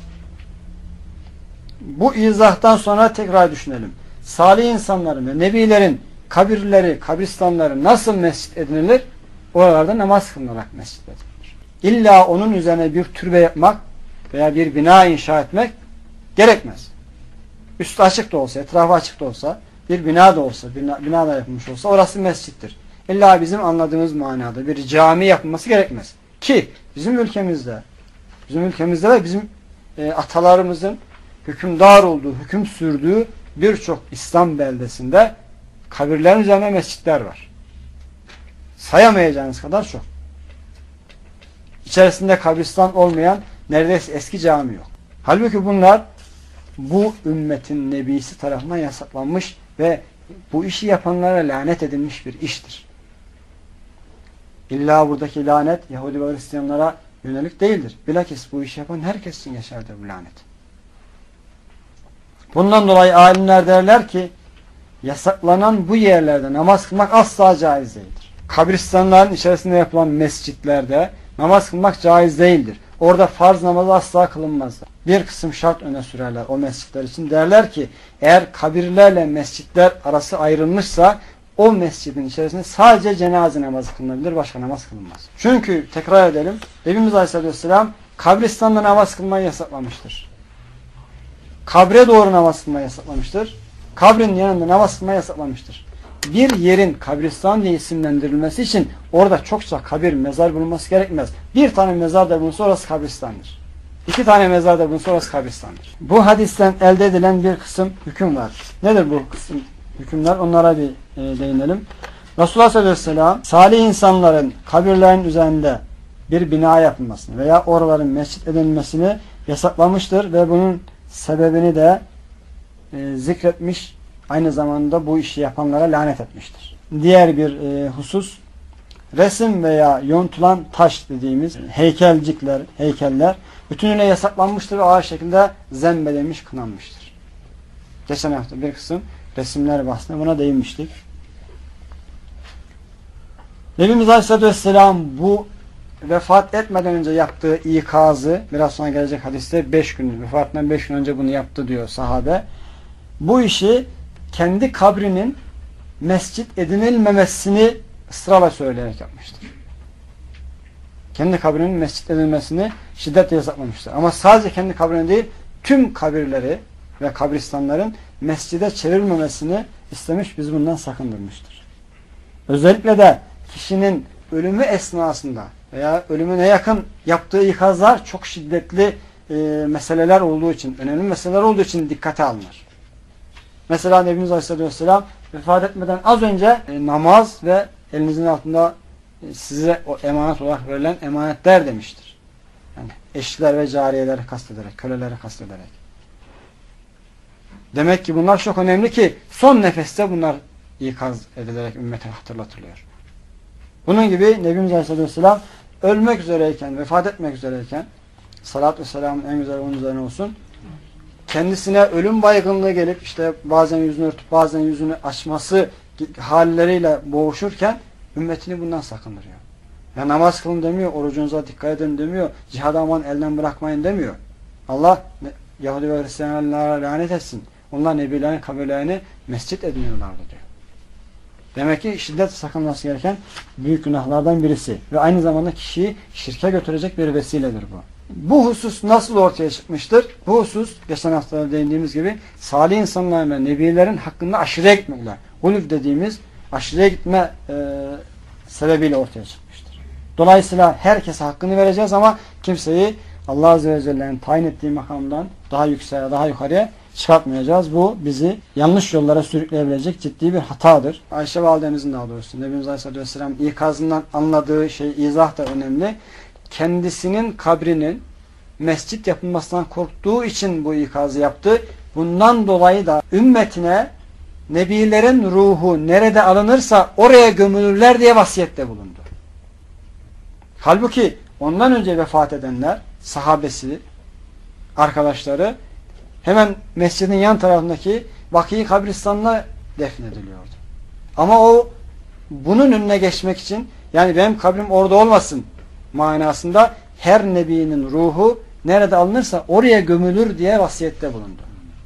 S1: Bu izahtan sonra tekrar düşünelim. Salih insanların ve nebilerin kabirleri, kabristanları nasıl mescit edinilir? Oralarda namaz kılınarak mescit edilir. İlla onun üzerine bir türbe yapmak veya bir bina inşa etmek gerekmez. Üstü açık da olsa, etrafı açık da olsa, bir bina da olsa, bina da yapılmış olsa orası mescittir. İlla bizim anladığımız manada bir cami yapılması gerekmez. Ki bizim ülkemizde ve bizim atalarımızın hükümdar olduğu, hüküm sürdüğü birçok İslam beldesinde kabirlerin üzerine mescitler var. Sayamayacağınız kadar çok. İçerisinde kabristan olmayan neredeyse eski cami yok. Halbuki bunlar bu ümmetin nebisi tarafından yasaklanmış ve bu işi yapanlara lanet edilmiş bir iştir. İlla buradaki lanet Yahudi ve Hristiyanlara yönelik değildir. Bilakis bu işi yapan herkes için geçerlidir bu lanet. Bundan dolayı alimler derler ki yasaklanan bu yerlerde namaz kılmak asla caiz değildir. Kabristanların içerisinde yapılan mescitlerde namaz kılmak caiz değildir. Orada farz namazı asla kılınmaz. Bir kısım şart öne sürerler o mescitler için. Derler ki eğer kabirlerle mescitler arası ayrılmışsa o mescidin içerisinde sadece cenaze namazı kılınabilir, başka namaz kılınmaz. Çünkü tekrar edelim, Nebimiz Aleyhisselatü Vesselam kabristanda namaz kılmayı yasaklamıştır. Kabre doğru namaz kılmayı yasaklamıştır. Kabrin yanında namaz kılmayı yasaklamıştır. Bir yerin kabristan diye isimlendirilmesi için orada çokça kabir, mezar bulunması gerekmez. Bir tane mezar da bulunsa orası kabristandır. 2 tane mezar da bulunsa orası kabristandır. Bu hadisten elde edilen bir kısım hüküm var. Nedir bu kısım hükümler? Onlara bir değinelim. Resulullah sallallahu aleyhi ve sellem salih insanların kabirlerin üzerinde bir bina yapılmasını veya oraların mescit edilmesini yasaklamıştır ve bunun sebebini de zikretmiş, aynı zamanda bu işi yapanlara lanet etmiştir. Diğer bir husus, resim veya yontulan taş dediğimiz heykeller bütünüyle yasaklanmıştır ve ağır şekilde zembedilmiş, kınanmıştır. Geçen hafta bir kısım resimler bahsinde buna değinmiştik. Nebimiz Aleyhisselatü Vesselam bu vefat etmeden önce yaptığı ikazı, biraz sonra gelecek hadiste 5 gün, vefatından 5 gün önce bunu yaptı diyor sahabe. Bu işi kendi kabrinin mescit edinilmemesini ısrarla söyleyerek yapmıştır. Kendi kabrinin mescit edilmesini şiddetle yasaklamıştır. Ama sadece kendi kabrini değil, tüm kabirleri ve kabristanların mescide çevrilmemesini istemiş, bizi bundan sakındırmıştır. Özellikle de kişinin ölümü esnasında veya ölümüne yakın yaptığı ikazlar çok şiddetli meseleler olduğu için, önemli meseleler olduğu için dikkate alınır. Mesela Nebimiz Aleyhisselatü Vesselam vefat etmeden az önce namaz ve elinizin altında size o emanet olarak verilen emanetler demiştir. Yani eşler ve cariyeleri kastederek, köleleri kastederek. Demek ki bunlar çok önemli ki son nefeste bunlar ikaz edilerek ümmete hatırlatılıyor. Bunun gibi Nebimiz Aleyhisselatü Vesselam ölmek üzereyken, vefat etmek üzereyken, salatü ve selamın en güzel onun üzerine olsun, kendisine ölüm baygınlığı gelip işte bazen yüzünü örtüp bazen yüzünü açması halleriyle boğuşurken ümmetini bundan sakındırıyor. Ya namaz kılın demiyor, orucunuza dikkat edin demiyor, cihada aman elden bırakmayın demiyor. Allah Yahudi ve Hristiyanlara lanet etsin. Onlar nebilerin kabirlerini mescit ediniyorlardı diyor. Demek ki şiddet sakınması gereken büyük günahlardan birisi ve aynı zamanda kişiyi şirke götürecek bir vesiledir bu. Bu husus nasıl ortaya çıkmıştır? Bu husus geçen hafta değindiğimiz gibi salih insanların ve nebilerin hakkında aşırıya gitmekle, huluf dediğimiz aşırıya gitme sebebiyle ortaya çıkmıştır. Dolayısıyla herkese hakkını vereceğiz ama kimseyi Allah Azze ve Celle'nin tayin ettiği makamdan daha yükseğe, daha yukarıya çıkartmayacağız. Bu bizi yanlış yollara sürükleyebilecek ciddi bir hatadır. Ayşe validemizin daha doğrusu Nebimiz Aleyhisselatü Vesselam ikazından anladığı izah da önemli. Kendisinin kabrinin mescit yapılmasından korktuğu için bu ikazı yaptı. Bundan dolayı da ümmetine nebilerin ruhu nerede alınırsa oraya gömülürler diye vasiyette bulundu. Halbuki ondan önce vefat edenler, sahabesi, arkadaşları hemen mescidin yan tarafındaki Vakî kabristanına defnediliyordu. Ama o bunun önüne geçmek için, yani benim kabrim orada olmasın manasında her nebinin ruhu nerede alınırsa oraya gömülür diye vasiyette bulundu.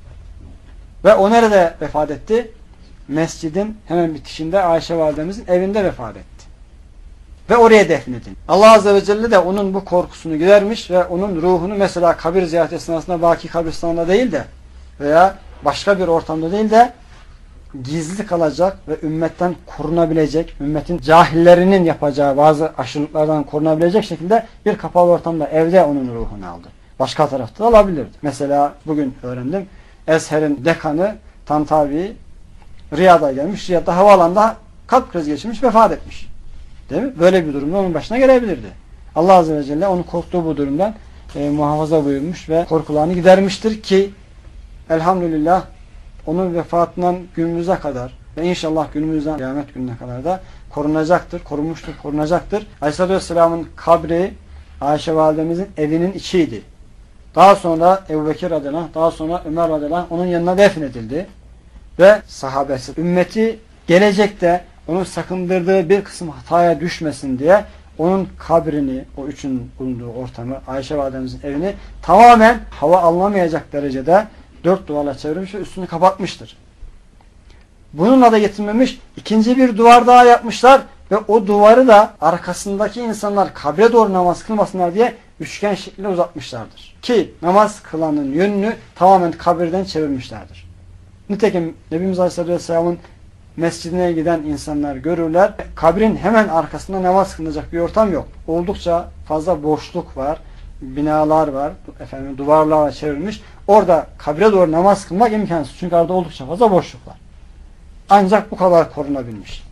S1: Ve o nerede vefat etti? Mescidin hemen bitişinde Ayşe validemizin evinde vefat etti. Ve oraya defnedildi. Allah Azze ve Celle de onun bu korkusunu gidermiş ve onun ruhunu mesela kabir ziyareti esnasında Vakî kabristanında değil de veya başka bir ortamda değil de gizli kalacak ve ümmetten korunabilecek, ümmetin cahillerinin yapacağı bazı aşırılıklardan korunabilecek şekilde bir kapalı ortamda evde onun ruhunu aldı. Başka tarafta da alabilirdi. Mesela bugün öğrendim. Ezher'in dekanı Tantavi Riyad'a gelmiş. Riyad'da havaalanında kalp krizi geçirmiş, vefat etmiş. Değil mi? Böyle bir durumda onun başına gelebilirdi. Allah Azze ve Celle onu korktuğu bu durumdan muhafaza buyurmuş ve korkularını gidermiştir ki elhamdülillah onun vefatından günümüze kadar ve inşallah günümüzden kıyamet gününe kadar da korunacaktır, korunmuştur, korunacaktır. Aleyhisselatü Vesselam'ın kabri Ayşe validemizin evinin içiydi. Daha sonra Ebu Bekir radıyallahu anh, daha sonra Ömer radıyallahu anh onun yanına defnedildi. Ve sahabesi, ümmeti gelecekte onun sakındırdığı bir kısım hataya düşmesin diye onun kabrini, o üçün bulunduğu ortamı, Ayşe validemizin evini tamamen hava alınamayacak derecede dört duvarla çevirmiş ve üstünü kapatmıştır. Bununla da yetinmemiş, ikinci bir duvar daha yapmışlar ve o duvarı da arkasındaki insanlar kabre doğru namaz kılmasınlar diye üçgen şekilde uzatmışlardır. Ki namaz kılanın yönünü tamamen kabirden çevirmişlerdir. Nitekim Nebimiz Aleyhisselatü Vesselam'ın mescidine giden insanlar görürler. Kabrin hemen arkasında namaz kılınacak bir ortam yok. Oldukça fazla boşluk var. Binalar var. Duvarlarla çevrilmiş. Orada kabre doğru namaz kılmak imkansız. Çünkü orada oldukça fazla boşluk var. Ancak bu kadar korunabilmiş.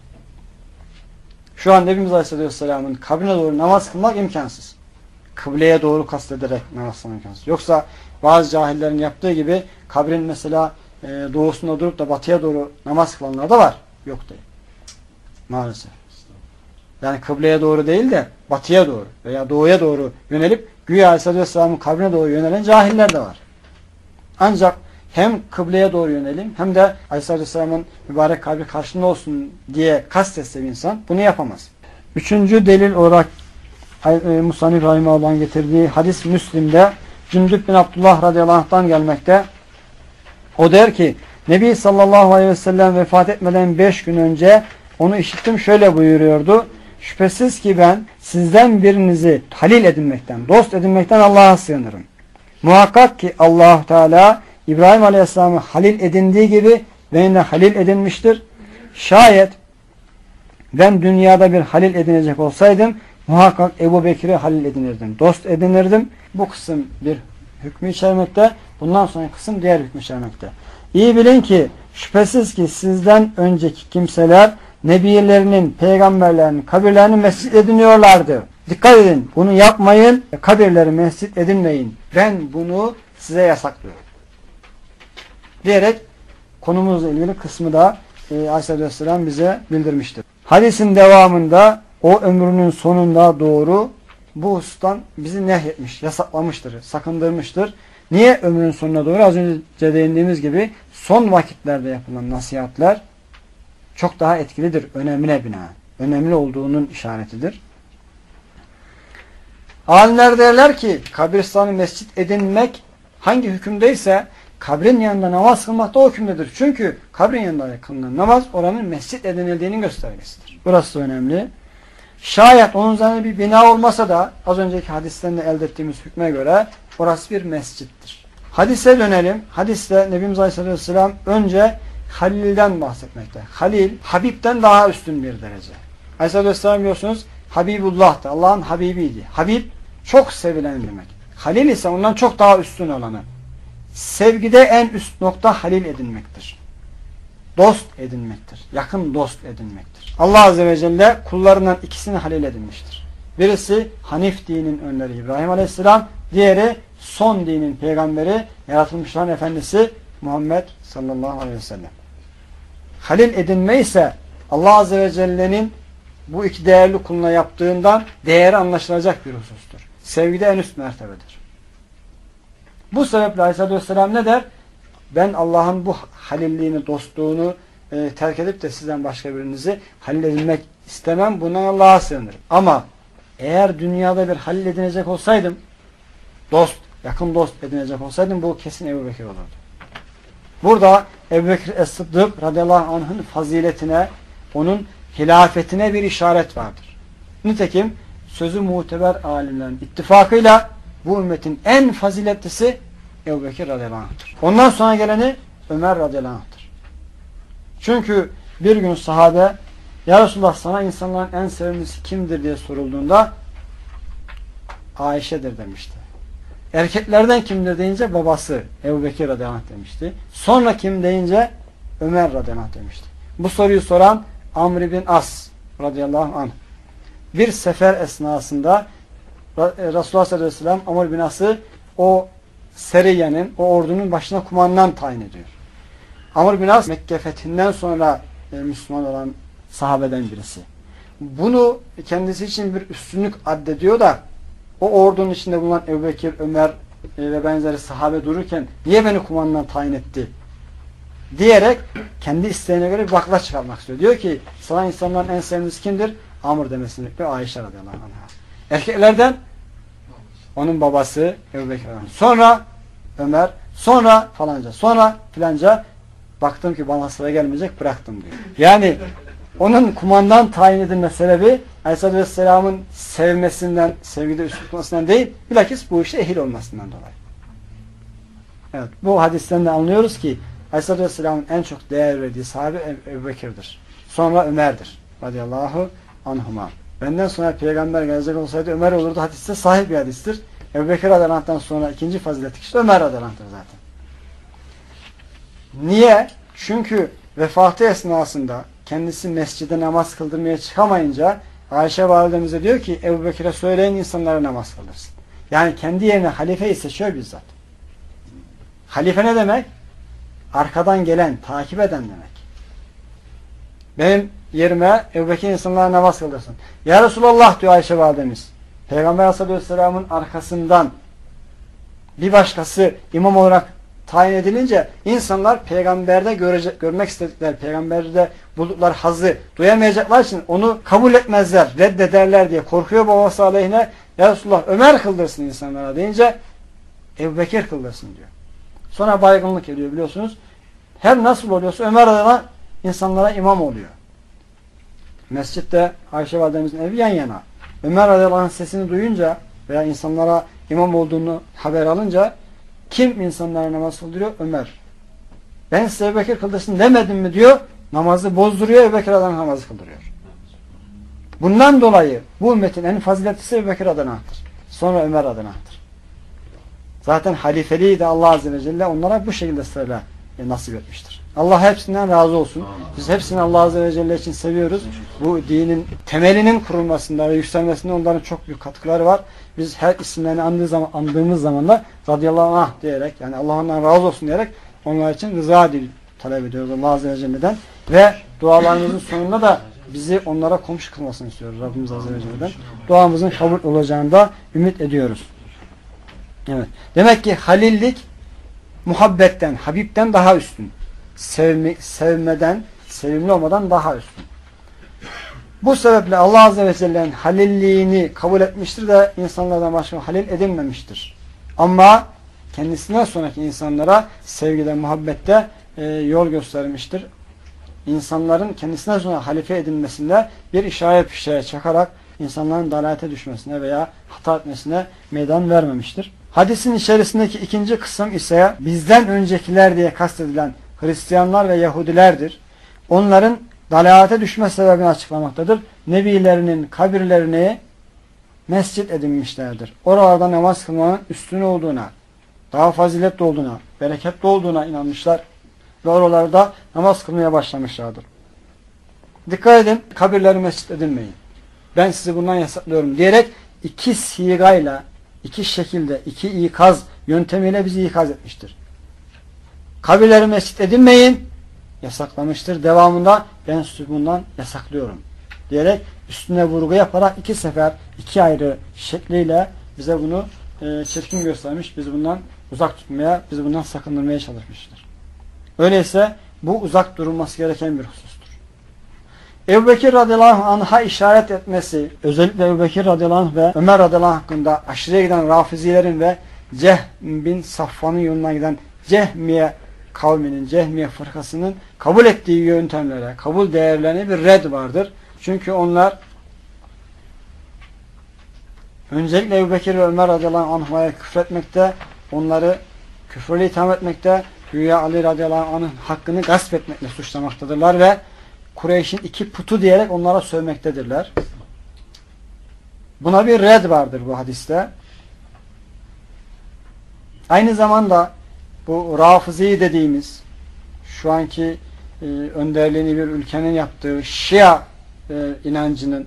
S1: Şu an Nebimiz Aleyhisselatü Vesselam'ın kabrine doğru namaz kılmak imkansız. Kıbleye doğru kastederek namaz kılmak imkansız. Yoksa bazı cahillerin yaptığı gibi kabrin mesela doğusunda durup da batıya doğru namaz kılanlar da var. Yok değil. Maalesef. Yani kıbleye doğru değil de batıya doğru veya doğuya doğru yönelip güya Aleyhisselatü Vesselam'ın kabrine doğru yönelen cahiller de var. Ancak hem kıbleye doğru yönelim hem de Aleyhisselatü Vesselam'ın mübarek kabri karşında olsun diye kastetse bir insan bunu yapamaz. Üçüncü delil olarak Musannif Rahimahullah'ın getirdiği hadis Müslim'de Cündüb bin Abdullah radıyallahu anh'tan gelmekte. O der ki Nebi sallallahu aleyhi ve sellem vefat etmeden 5 gün önce onu işittim, şöyle buyuruyordu. Şüphesiz ki ben sizden birinizi halil edinmekten, dost edinmekten Allah'a sığınırım. Muhakkak ki Allah Teala İbrahim Aleyhisselam'ı halil edindiği gibi beni de halil edinmiştir. Şayet ben dünyada bir halil edinecek olsaydım muhakkak Ebu Bekir'i halil edinirdim, dost edinirdim. Bu kısım bir hükmü içermekte. Bundan sonraki kısım diğer hükmü içermekte. İyi bilin ki şüphesiz ki sizden önceki kimseler nebilerinin, peygamberlerinin kabirlerini mescit ediniyorlardı. Dikkat edin. Bunu yapmayın. Kabirleri mescit edinmeyin. Ben bunu size yasaklıyorum. Diyerek konumuzla ilgili kısmı da Aleyhisselatü Vesselam bize bildirmiştir. Hadisin devamında o ömrünün sonunda doğru bu husustan bizi nehyetmiş, yasaklamıştır, sakındırmıştır. Niye ömrün sonuna doğru? Az önce değindiğimiz gibi son vakitlerde yapılan nasihatler çok daha etkilidir. Önemine binaen. Önemli olduğunun işaretidir. Alimler derler ki kabristanı mescit edinmek hangi hükümdeyse kabrin yanında namaz kılmak da o hükümdedir. Çünkü kabrin yanında kılınan namaz oranın mescit edinildiğinin göstergesidir. Burası da önemli. Şayet onun üzerine bir bina olmasa da az önceki hadisten de elde ettiğimiz hükme göre orası bir mescittir. Hadise dönelim. Hadiste Nebimiz Aleyhisselatü Vesselam önce Halil'den bahsetmekte. Halil, Habib'den daha üstün bir derece. Aleyhisselatü Vesselam biliyorsunuz Habibullah'tı. Allah'ın Habibiydi. Habib çok sevilen demek. Halil ise ondan çok daha üstün olanı. sevgide en üst nokta halil edinmektir. Dost edinmektir. Yakın dost edinmektir. Allah Azze ve Celle kullarından ikisini halil edinmiştir. Birisi Hanif dinin önderi İbrahim Aleyhisselam, diğeri son dinin peygamberi, yaratılmışların efendisi Muhammed sallallahu aleyhi ve sellem. Halil edinme ise Allah Azze ve Celle'nin bu iki değerli kuluna yaptığından değeri anlaşılacak bir husustur. Sevgide en üst mertebedir. Bu sebeple Aleyhisselatü Vesselam ne der? Ben Allah'ın bu halilliğini, dostluğunu terk edip de sizden başka birinizi halil edinmek istemem. Bundan Allah'a sığınırım. Ama eğer dünyada bir halil edinecek olsaydım, dost, yakın dost edinecek olsaydım, bu kesin Ebu Bekir olurdu. Burada Ebu Bekir Es-Sıddık radıyallahu anh'ın faziletine, onun hilafetine bir işaret vardır. Nitekim sözü muteber alimlerin ittifakıyla bu ümmetin en faziletlisi Ebu Bekir radıyallahu anh'tır. Ondan sonra geleni Ömer radıyallahu anh'tır. Çünkü bir gün sahabe, ya Resulullah sana insanların en sevimlisi kimdir diye sorulduğunda Ayşe'dir demişti. Erkeklerden kimdir deyince babası Ebu Bekir radıyallahu anh demişti. Sonra kim deyince Ömer radıyallahu anh demişti. Bu soruyu soran Amr bin As radıyallahu anh. Bir sefer esnasında Resulullah sallallahu aleyhi ve sellem Amr bin As'ı o seriyenin, o ordunun başına kumandan tayin ediyor. Amr bin As Mekke fethinden sonra Müslüman olan sahabeden birisi. Bunu kendisi için bir üstünlük addediyor da o ordunun içinde bulunan Ebu Bekir, Ömer ve benzeri sahabe dururken niye beni kumandan tayin etti diyerek kendi isteğine göre bir bakla çıkarmak istiyor. Diyor ki sana insanların en sevimlisi kimdir? Amr demesini bekliyor Ayşe radıyallahu anh'a. Erkeklerden onun babası Ebu Bekir radıyallahu anh. Sonra Ömer, sonra falanca, sonra filanca, baktım ki bana sıra gelmeyecek, bıraktım diyor. Yani onun kumandan tayin edilme sebebi Aleyhisselatü Vesselam'ın sevmesinden, sevgide üst tutmasından değil, bilakis bu işe ehil olmasından dolayı. Evet, bu hadisten de anlıyoruz ki Aleyhisselatü Vesselam'ın en çok değer verdiği sahabe Ebu Bekir'dir. Sonra Ömer'dir. Radıyallahu anhuma. Benden sonra peygamber gelecek olsaydı Ömer olurdu. Hadiste sahih bir hadistir. Ebu Bekir radıyallahu anh'tan sonra ikinci faziletli kişi Ömer radıyallahu anh'tır zaten. Niye? Çünkü vefatı esnasında kendisi mescide namaz kıldırmaya çıkamayınca Ayşe validemize diyor ki Ebu Bekir'e söyleyin insanlara namaz kıldırsın. Yani kendi yerine halifeyi seçiyor bizzat. Halife ne demek? Arkadan gelen, takip eden demek. Benim yerime Ebu Bekir insanlara namaz kıldırsın. Ya Resulallah diyor Ayşe validemiz. Peygamber Aleyhisselam'ın arkasından bir başkası imam olarak tayin edilince insanlar peygamberde görmek istedikleri, peygamberde buldukları hazzı duyamayacaklar için onu kabul etmezler, reddederler diye korkuyor babası aleyhine. Ya Resulullah Ömer kıldırsın insanlara deyince Ebu Bekir kıldırsın diyor. Sonra baygınlık ediyor biliyorsunuz. Her nasıl oluyorsa Ömer adına insanlara imam oluyor. Mescitte Ayşe validemizin evi yan yana. Ömer radıyallahu anh sesini duyunca veya insanlara imam olduğunu haber alınca kim insanlara namaz kıldırıyor? Ömer. Ben size Ebu Bekir kıldırsın demedim mi diyor. Namazı bozduruyor, Ebu Bekir adına namazı kıldırıyor. Bundan dolayı bu ümmetin en faziletlisi Ebu Bekir adına'dır. Sonra Ömer adına'dır. Zaten halifeliği de Allah Azze ve Celle onlara bu şekilde sırayla nasip etmiştir. Allah hepsinden razı olsun. Biz hepsini Allah Azze ve Celle için seviyoruz. Bu dinin temelinin kurulmasında ve yükselmesinde onların çok büyük katkıları var. Biz her isimlerini andığımız zaman da radıyallahu anh diyerek, yani Allah ondan razı olsun diyerek onlar için rıza talep ediyoruz Allah Azze ve Celle'den. Ve dualarımızın sonunda da bizi onlara komşu kılmasını istiyoruz Rabbimiz Azze ve Celle'den. Duamızın kabul olacağını da ümit ediyoruz. Evet. Demek ki halillik muhabbetten, Habib'den daha üstün. Sevmeden, sevimli olmadan daha üstün. Bu sebeple Allah Azze ve Celle'nin halilliğini kabul etmiştir de insanlardan başka halil edinmemiştir. Ama kendisinden sonraki insanlara sevgide, muhabbette yol göstermiştir. İnsanların kendisinden sonra halife edilmesinde bir işaret fişeğe çakarak insanların dalalete düşmesine veya hata etmesine meydan vermemiştir. Hadisin içerisindeki ikinci kısım ise bizden öncekiler diye kastedilen Hristiyanlar ve Yahudilerdir. Onların dalalete düşme sebebini açıklamaktadır. Nebilerinin kabirlerini mescit edinmişlerdir. Oralarda namaz kılmanın üstün olduğuna, daha faziletli olduğuna, bereketli olduğuna inanmışlar ve oralarda namaz kılmaya başlamışlardır. Dikkat edin, kabirleri mescit edinmeyin. Ben sizi bundan yasaklıyorum diyerek iki sigayla, iki şekilde, iki ikaz yöntemiyle bizi ikaz etmiştir. Kabirleri mescit edinmeyin, yasaklamıştır. Devamında ben sizi bundan yasaklıyorum diyerek üstüne vurgu yaparak iki sefer, iki ayrı şekliyle bize bunu çirkin göstermiş. Bizi bundan uzak tutmaya, bizi bundan sakındırmaya çalışmıştır. Öyleyse bu uzak durulması gereken bir husustur. Ebu Bekir radıyallahu anh'a işaret etmesi, özellikle Ebu Bekir radıyallahu anh ve Ömer radıyallahu anh hakkında aşırıya giden Rafizilerin ve Cehm bin Safvan'ın yoluna giden Cehmiye kavminin, Cehmiye fırkasının kabul ettiği yöntemlere, kabul değerlerine bir red vardır. Çünkü onlar öncelikle Ebu Bekir ve Ömer radıyallahu anh'a küfretmekte, onları küfürle itham etmekte, güya Ali radıyallahu anh'ın hakkını gasp etmekle suçlamaktadırlar ve Kureyş'in iki putu diyerek onlara sövmektedirler. Buna bir red vardır bu hadiste. Aynı zamanda bu Rafizi dediğimiz şu anki önderliğini bir ülkenin yaptığı Şia inancının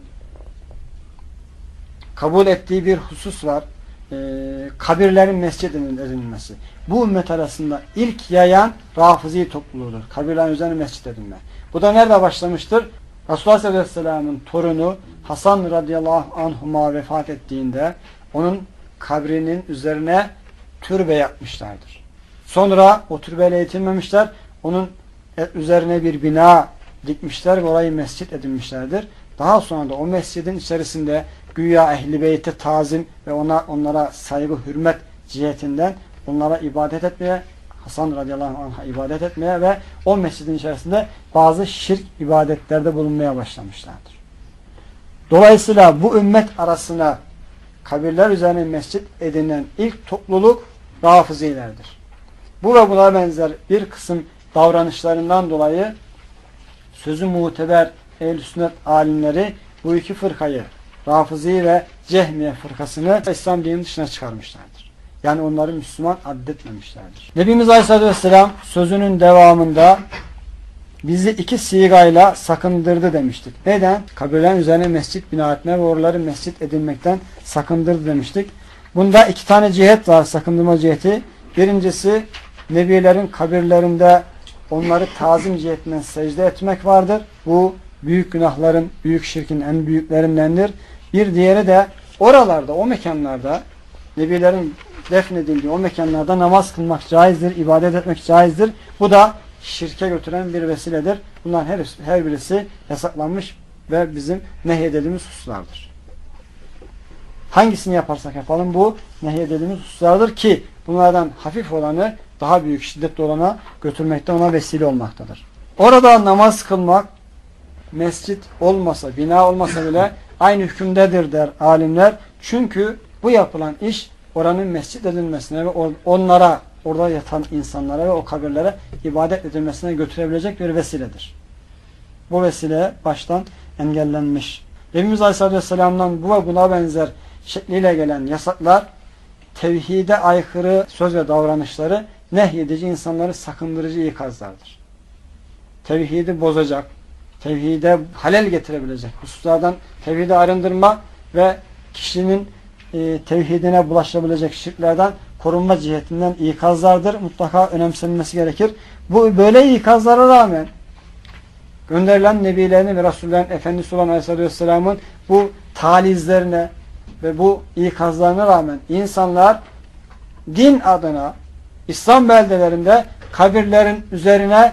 S1: kabul ettiği bir husus var. Kabirlerin mescid edilmesi. Bu ümmet arasında ilk yayan Rafizi topluluğudur. Kabirlerin üzerine mescid edilme. Bu da nerede başlamıştır? Resulullah sallallahu aleyhi ve sellem'in torunu Hasan radıyallahu anhuma vefat ettiğinde onun kabrinin üzerine türbe yapmışlardır. Sonra o türbeyle yetinmemişler. Onun üzerine bir bina dikmişler ve orayı mescit edinmişlerdir. Daha sonra da o mescidin içerisinde güya Ehl-i Beyt'e tazim ve onlara saygı, hürmet cihetinden onlara ibadet etmeye, Hasan radıyallahu anh'a ibadet etmeye ve o mescidin içerisinde bazı şirk ibadetlerde bulunmaya başlamışlardır. Dolayısıyla bu ümmet arasına kabirler üzerine mescit edinilen ilk topluluk Rafizilerdir. Bu ve buna benzer bir kısım davranışlarından dolayı sözü muteber ehl-i sünnet alimleri bu iki fırkayı, Rafizi ve Cehmiye fırkasını İslam dininin dışına çıkarmışlardır. Yani onları Müslüman addetmemişlerdir. Nebimiz Aleyhisselatü Vesselam sözünün devamında bizi iki sigayla sakındırdı demiştik. Neden? Kabirlerin üzerine mescit bina etme ve oraları mescit edilmekten sakındırdı demiştik. Bunda iki tane cihet var, sakındırma ciheti. Birincisi Nebilerin kabirlerinde onları tazim cihetinden secde etmek vardır. Bu büyük günahların, büyük şirkin en büyüklerindendir. Bir diğeri de oralarda, o mekanlarda Nebilerin defnedildiği o mekanlarda namaz kılmak caizdir, ibadet etmek caizdir. Bu da şirke götüren bir vesiledir. Bunların her birisi yasaklanmış ve bizim nehyedildiğimiz hususlardır. Hangisini yaparsak yapalım bu nehyedildiğimiz hususlardır ki bunlardan hafif olanı daha büyük, şiddetli olana götürmekte, ona vesile olmaktadır. Orada namaz kılmak mescit olmasa, bina olmasa bile aynı hükümdedir der alimler. Çünkü bu yapılan iş oranın mescit edilmesine ve onlara, orada yatan insanlara ve o kabirlere ibadet edilmesine götürebilecek bir vesiledir. Bu vesile baştan engellenmiş. Nebimiz Aleyhisselatü Vesselam'dan bu ve buna benzer şekliyle gelen yasaklar, tevhide aykırı söz ve davranışları, nehyedici, insanları sakındırıcı ikazlardır. Tevhidi bozacak, tevhide halel getirebilecek hususlardan tevhide arındırma ve kişinin tevhidine bulaşabilecek şirklerden korunma cihetinden ikazlardır. Mutlaka önemsenmesi gerekir. Bu böyle ikazlara rağmen gönderilen nebilerini ve Resullerin Efendisi olan Aleyhisselatü Vesselam'ın bu talizlerine ve bu ikazlarına rağmen insanlar din adına İslam beldelerinde kabirlerin üzerine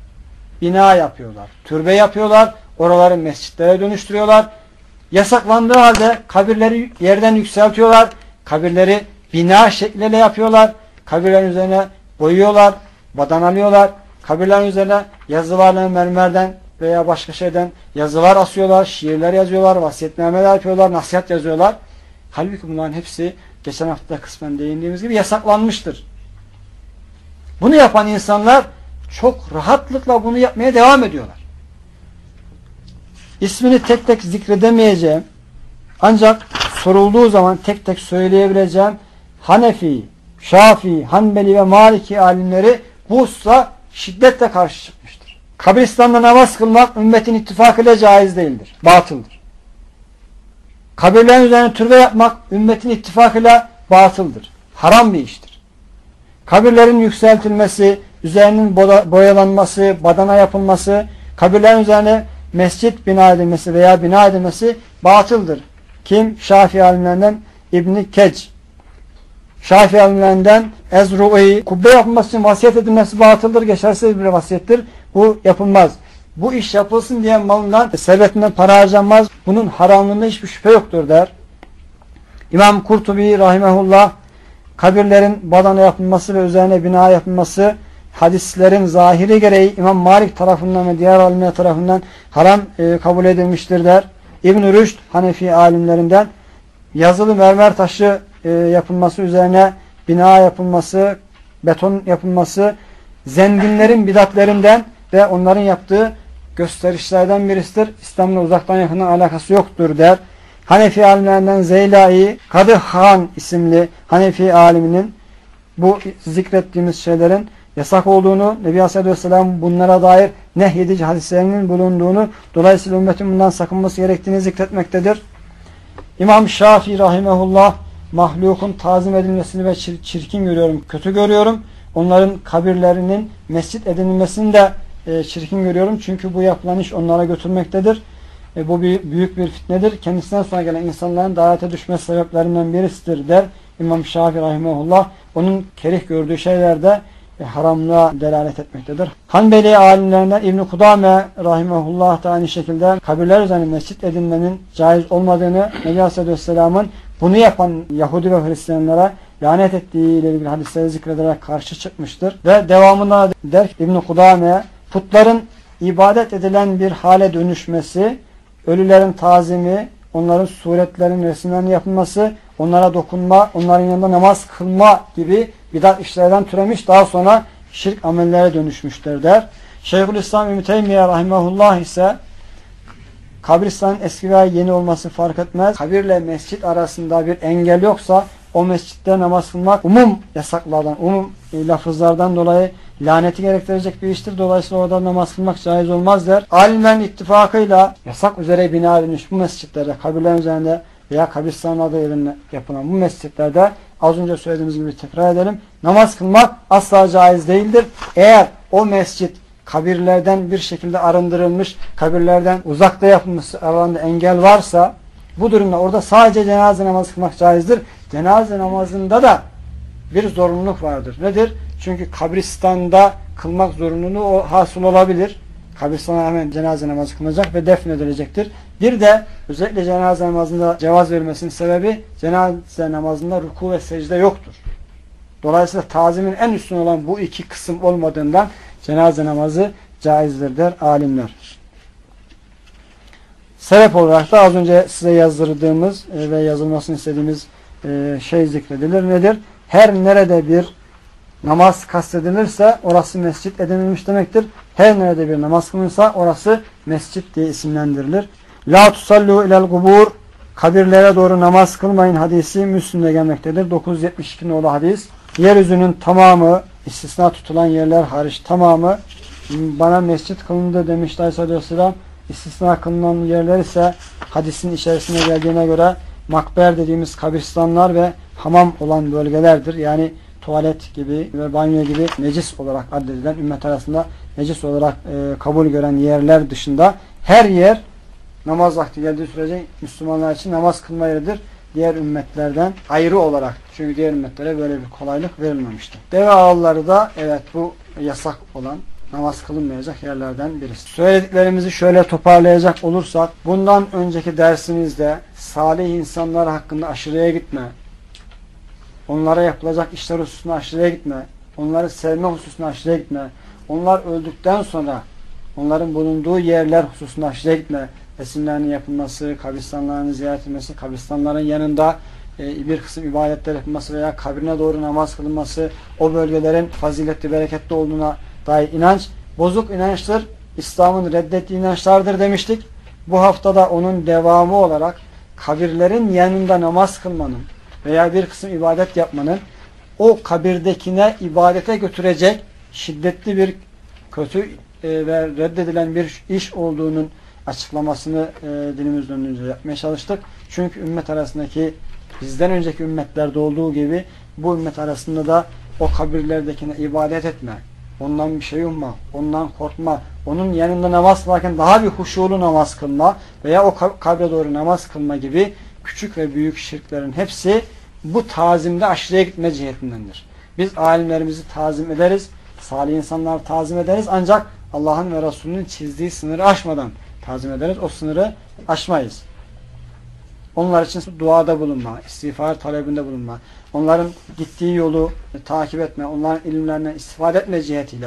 S1: bina yapıyorlar. Türbe yapıyorlar. Oraları mescitlere dönüştürüyorlar. Yasaklandığı halde kabirleri yerden yükseltiyorlar. Kabirleri bina şekliyle yapıyorlar. Kabirlerin üzerine boyuyorlar. Badanalıyorlar. Kabirlerin üzerine yazılarla mermerden veya başka şeyden yazılar asıyorlar. Şiirler yazıyorlar. Vasiyetnameler yapıyorlar. Nasihat yazıyorlar. Halbuki bunların hepsi geçen hafta kısmen değindiğimiz gibi yasaklanmıştır. Bunu yapan insanlar çok rahatlıkla bunu yapmaya devam ediyorlar. İsmini tek tek zikredemeyeceğim, ancak sorulduğu zaman tek tek söyleyebileceğim Hanefi, Şafii, Hanbeli ve Maliki alimleri bu hususa şiddetle karşı çıkmıştır. Kabristan'da namaz kılmak ümmetin ittifakıyla caiz değildir. Batıldır. Kabirlerin üzerine türbe yapmak ümmetin ittifakıyla batıldır. Haram bir iştir. Kabirlerin yükseltilmesi, üzerinin boyalanması, badana yapılması, kabirlerin üzerine mescit bina edilmesi veya bina edilmesi batıldır. Kim? Şafii alimlerinden İbn-i Kec. Şafii alimlerinden Ezru'i. Kubbe yapılması için vasiyet edilmesi batıldır. Geçersiz bir vasiyettir. Bu yapılmaz. Bu iş yapılsın diye malından, servetinden para harcanmaz. Bunun haramlığında hiçbir şüphe yoktur der. İmam Kurtubi rahimehullah, kabirlerin badana yapılması ve üzerine bina yapılması hadislerin zahiri gereği İmam Malik tarafından ve diğer alimler tarafından haram kabul edilmiştir der. İbn-i Rüşd Hanefi alimlerinden yazılı mermer taşı yapılması, üzerine bina yapılması, beton yapılması zenginlerin bidatlerinden ve onların yaptığı gösterişlerden birisidir. İslam'la uzaktan yakından alakası yoktur der. Hanefi alimlerinden Zeylai, Kadı Han isimli Hanefi aliminin bu zikrettiğimiz şeylerin yasak olduğunu, Nebi Aleyhisselam bunlara dair nehyedici hadislerinin bulunduğunu, dolayısıyla ümmetin bundan sakınması gerektiğini zikretmektedir. İmam Şafii rahimehullah, mahlukun tazim edilmesini ve çirkin görüyorum, kötü görüyorum. Onların kabirlerinin mescit edilmesini de çirkin görüyorum. Çünkü bu yapılan iş onlara götürmektedir. Bu büyük bir fitnedir. Kendisinden sonra gelen insanların dalalete düşme sebeplerinden birisidir der İmam Şafii rahimehullah. Onun kerih gördüğü şeylerde haramlığa delalet etmektedir. Hanbeli alimlerinden İbn-i Kudame rahimehullah da aynı şekilde kabirler üzerine mescit edinmenin caiz olmadığını, Nebi Aleyhisselam'ın bunu yapan Yahudi ve Hristiyanlara lanet ettiği ile ilgili hadisleri zikrederek karşı çıkmıştır. Ve devamında der İbn-i Kudame, putların ibadet edilen bir hale dönüşmesi, ölülerin tazimi, onların suretlerin resimlerinin yapılması, onlara dokunma, onların yanında namaz kılma gibi bidat işlerden türemiş, daha sonra şirk amellere dönüşmüştür der. Şeyhülislam İbn-i Teymiye rahimahullah ise kabristanın eski veya yeni olması fark etmez. Kabirle mescit arasında bir engel yoksa o mescitte namaz kılmak umum yasaklardan, umum lafızlardan dolayı laneti gerektirecek bir iştir. Dolayısıyla orada namaz kılmak caiz olmaz der. Alimlerin ittifakıyla yasak üzere bina edilmiş bu mescitlerde, kabirlerin üzerinde veya kabristanlarda yerine yapılan bu mescitlerde az önce söylediğimiz gibi tekrar edelim. Namaz kılmak asla caiz değildir. Eğer o mescit kabirlerden bir şekilde arındırılmış, kabirlerden uzakta yapılmış, aralarında engel varsa bu durumda orada sadece cenaze namazı kılmak caizdir. Cenaze namazında da bir zorunluluk vardır. Nedir? Çünkü kabristanda kılmak zorunluluğu o hasıl olabilir. Kabristana hemen cenaze namazı kılınacak ve defnedilecektir. Bir de özellikle cenaze namazında cevaz verilmesinin sebebi cenaze namazında ruku ve secde yoktur. Dolayısıyla tazimin en üstün olan bu iki kısım olmadığından cenaze namazı caizdir der alimler. Sebep olarak da az önce size yazdırdığımız ve yazılmasını istediğimiz şey zikredilir. Nedir? Her nerede bir namaz kastedilirse orası mescit edinilmiş demektir. Her nerede bir namaz kılınırsa orası mescit diye isimlendirilir. La tusallu ilel kubur, kabirlere doğru namaz kılmayın hadisi Müslim'de gelmektedir. 972 nolu hadis. Yeryüzünün tamamı, istisna tutulan yerler hariç tamamı bana mescit kılındı demişti Aleyhisselam. İstisna kılınan yerler ise hadisin içerisine geldiğine göre makber dediğimiz kabristanlar ve hamam olan bölgelerdir. Yani tuvalet gibi ve banyo gibi necis olarak addedilen, ümmet arasında necis olarak kabul gören yerler dışında her yer namaz vakti geldiği sürece Müslümanlar için namaz kılma yeridir. Diğer ümmetlerden ayrı olarak. Çünkü diğer ümmetlere böyle bir kolaylık verilmemiştir. Deve ağları da evet bu yasak olan namaz kılınmayacak yerlerden birisi. Söylediklerimizi şöyle toparlayacak olursak, bundan önceki dersimizde salih insanlar hakkında aşırıya gitme, onlara yapılacak işler hususuna aşırıya gitme, onları sevme hususuna aşırıya gitme, onlar öldükten sonra onların bulunduğu yerler hususuna aşırıya gitme, resimlerinin yapılması, kabristanlarının ziyaret edilmesi, kabristanların yanında bir kısım ibadetler yapılması veya kabrine doğru namaz kılınması, o bölgelerin faziletli, bereketli olduğuna dair inanç, bozuk inançtır, İslam'ın reddettiği inançlardır demiştik. Bu haftada onun devamı olarak kabirlerin yanında namaz kılmanın veya bir kısım ibadet yapmanın o kabirdekine ibadete götürecek şiddetli bir kötü ve reddedilen bir iş olduğunun açıklamasını dilimizin önünde yapmaya çalıştık. Çünkü ümmet arasındaki bizden önceki ümmetlerde olduğu gibi bu ümmet arasında da o kabirlerdekine ibadet etme, ondan bir şey umma, ondan korkma, onun yanında namaz kılarken daha bir huşulu namaz kılma veya o kabre doğru namaz kılma gibi küçük ve büyük şirklerin hepsi bu tazimde aşırıya gitme cihetindendir. Biz alimlerimizi tazim ederiz, salih insanları tazim ederiz ancak Allah'ın ve Resulünün çizdiği sınırı aşmadan tazim ederiz. O sınırı aşmayız. Onlar için duada bulunma, istiğfar talebinde bulunma, onların gittiği yolu takip etme, onların ilimlerinden istifade etme cihetiyle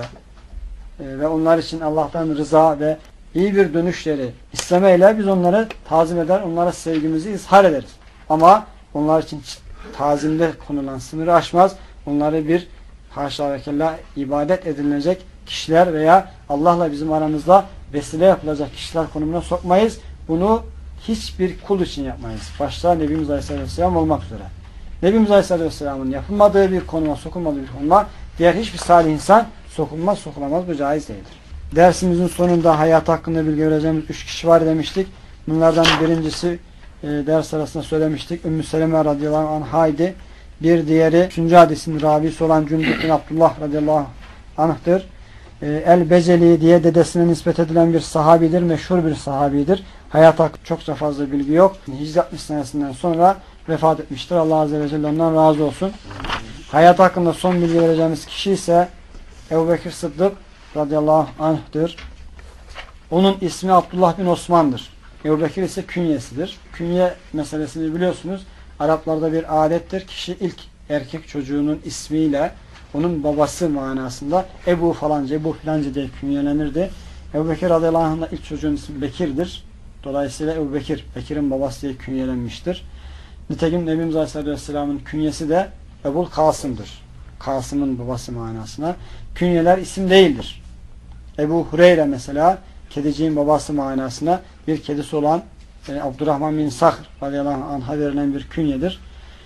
S1: ve onlar için Allah'tan rıza ve iyi bir dönüşleri istemeyle biz onları tazim eder, onlara sevgimizi izhar ederiz. Ama onlar için tazimde konulan sınırı aşmaz. Onları bir haşa ve kella ibadet edilecek kişiler veya Allah'la bizim aramızda vesile yapılacak kişiler konumuna sokmayız. Bunu hiçbir kul için yapmayız. Başta Nebimiz Aleyhisselam olmak üzere. Nebimiz Aleyhisselam'ın yapılmadığı bir konuma, sokulmadığı bir konuma diğer hiçbir salih insan sokulmaz, sokulamaz. Bu caiz değildir. Dersimizin sonunda hayat hakkında bilgi vereceğimiz 3 kişi var demiştik. Bunlardan birincisi ders arasında söylemiştik. Ümmü Seleme radıyallahu anh'ydı. Bir diğeri 3. hadisin ravisi olan Cündüb bin Abdullah radıyallahu anh'tır. El-Beceli diye dedesine nispet edilen bir sahabidir. Meşhur bir sahabidir. Hayat hakkında çokça fazla bilgi yok. Hicret 60 senesinden sonra vefat etmiştir. Allah Azze ve Celle ondan razı olsun. Hayat hakkında son bilgi vereceğimiz kişi ise Ebu Bekir Sıddık radıyallahu anh'tır. Onun ismi Abdullah bin Osman'dır. Ebu Bekir ise künyesidir. Künye meselesini biliyorsunuz. Araplarda bir adettir. Kişi ilk erkek çocuğunun ismiyle onun babası manasında Ebu falanca, Ebu filanca diye künyelenirdi. Ebu Bekir radıyallahu anh'ın ilk çocuğun ismi Bekir'dir. Dolayısıyla Ebu Bekir, Bekir'in babası diye künyelenmiştir. Nitekim Nebimiz Aleyhisselam'ın künyesi de Ebul Kasım'dır. Kasım'ın babası manasına. Künyeler isim değildir. Ebu Hureyre mesela kediciğin babası manasına bir kedisi olan Abdurrahman bin Sahr radıyallahu anh'a verilen bir künyedir.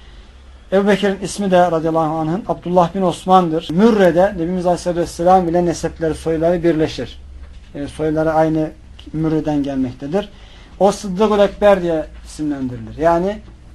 S1: Ebu Bekir'in ismi de radıyallahu anh'ın Abdullah bin Osman'dır. Mürre'de Nebimiz Aleyhisselam ile nesepleri, soyları birleşir. Soyları aynı Mürre'den gelmektedir. O Sıddık-ül Ekber diye isimlendirilir. Yani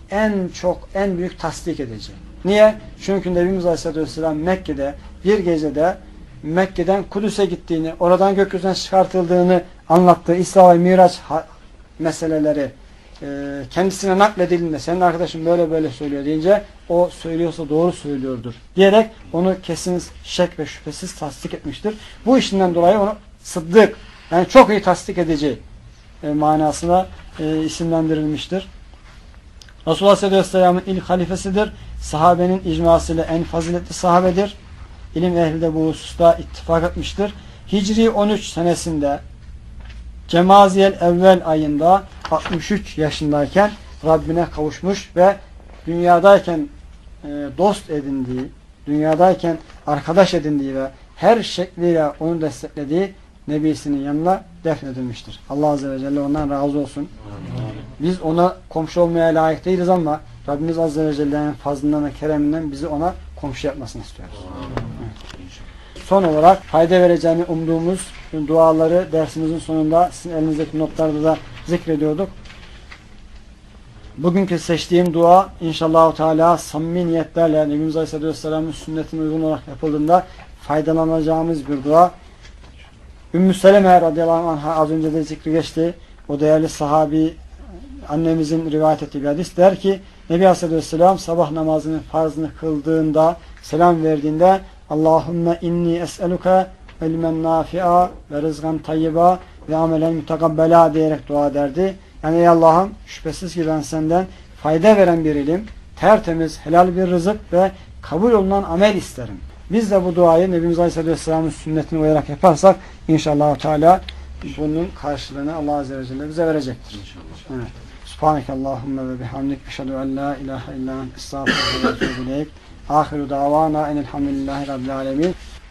S1: en büyük tasdik edici. Niye? Çünkü Nebimiz Aleyhisselam Mekke'de bir gecede Mekke'den Kudüs'e gittiğini, oradan gökyüzüne çıkartıldığını anlattığı İsra ve Miraç meseleleri kendisine nakledildiğinde senin arkadaşın böyle böyle söylüyor deyince o söylüyorsa doğru söylüyordur diyerek onu kesin şek ve şüphesiz tasdik etmiştir. Bu işinden dolayı onu Sıddık, yani çok iyi tasdik edici manasına isimlendirilmiştir. Resulullah sallallahu aleyhi ve sellem'in ilk halifesidir. Sahabenin icmasıyla en faziletli sahabedir. İlim ehli de bu hususta ittifak etmiştir. Hicri 13 senesinde Cemaziyel evvel ayında 63 yaşındayken Rabbine kavuşmuş ve dünyadayken dost edindiği, dünyadayken arkadaş edindiği ve her şekliyle onu desteklediği Nebisinin yanına defnedilmiştir. Allah Azze ve Celle ondan razı olsun. Biz ona komşu olmaya layık değiliz ama Rabbimiz Azze ve Celle'nin fazlından ve kereminden bizi ona komşu yapmasını istiyoruz. Evet. Son olarak fayda vereceğini umduğumuz duaları dersimizin sonunda sizin elinizdeki notlarda da zikrediyorduk. Bugünkü seçtiğim dua inşallah Teala samimi niyetlerle Nebimiz Aleyhisselam'ın sünnetine uygun olarak yapıldığında faydalanacağımız bir dua. Ümmü Seleme radıyallahu anh'a az önce de zikri geçti. O değerli sahabi annemizin rivayet ettiği bir hadis der ki Nebi Aleyhisselam sabah namazının farzını kıldığında selam verdiğinde Allahümme inni es'eluke ilmen nafi'a ve rızgan tayyiba ve amelen mutakabbela diyerek dua derdi. Yani ey Allah'ım şüphesiz ki ben senden fayda veren bir ilim, tertemiz, helal bir rızık ve kabul olunan amel isterim. Biz de bu duayı Nebimiz Aleyhisselam'ın sünnetine uyarak yaparsak inşallah Teala bunun karşılığını Allah Azze ve Celle bize verecektir. İnşallah. Evet. Subhanekallahümme ve bihamdik eşhedü en la ilahe illa ente estağfiruke ve etûbü ileyk. Ahiru davana enelhamdülillahi rabbil alemin.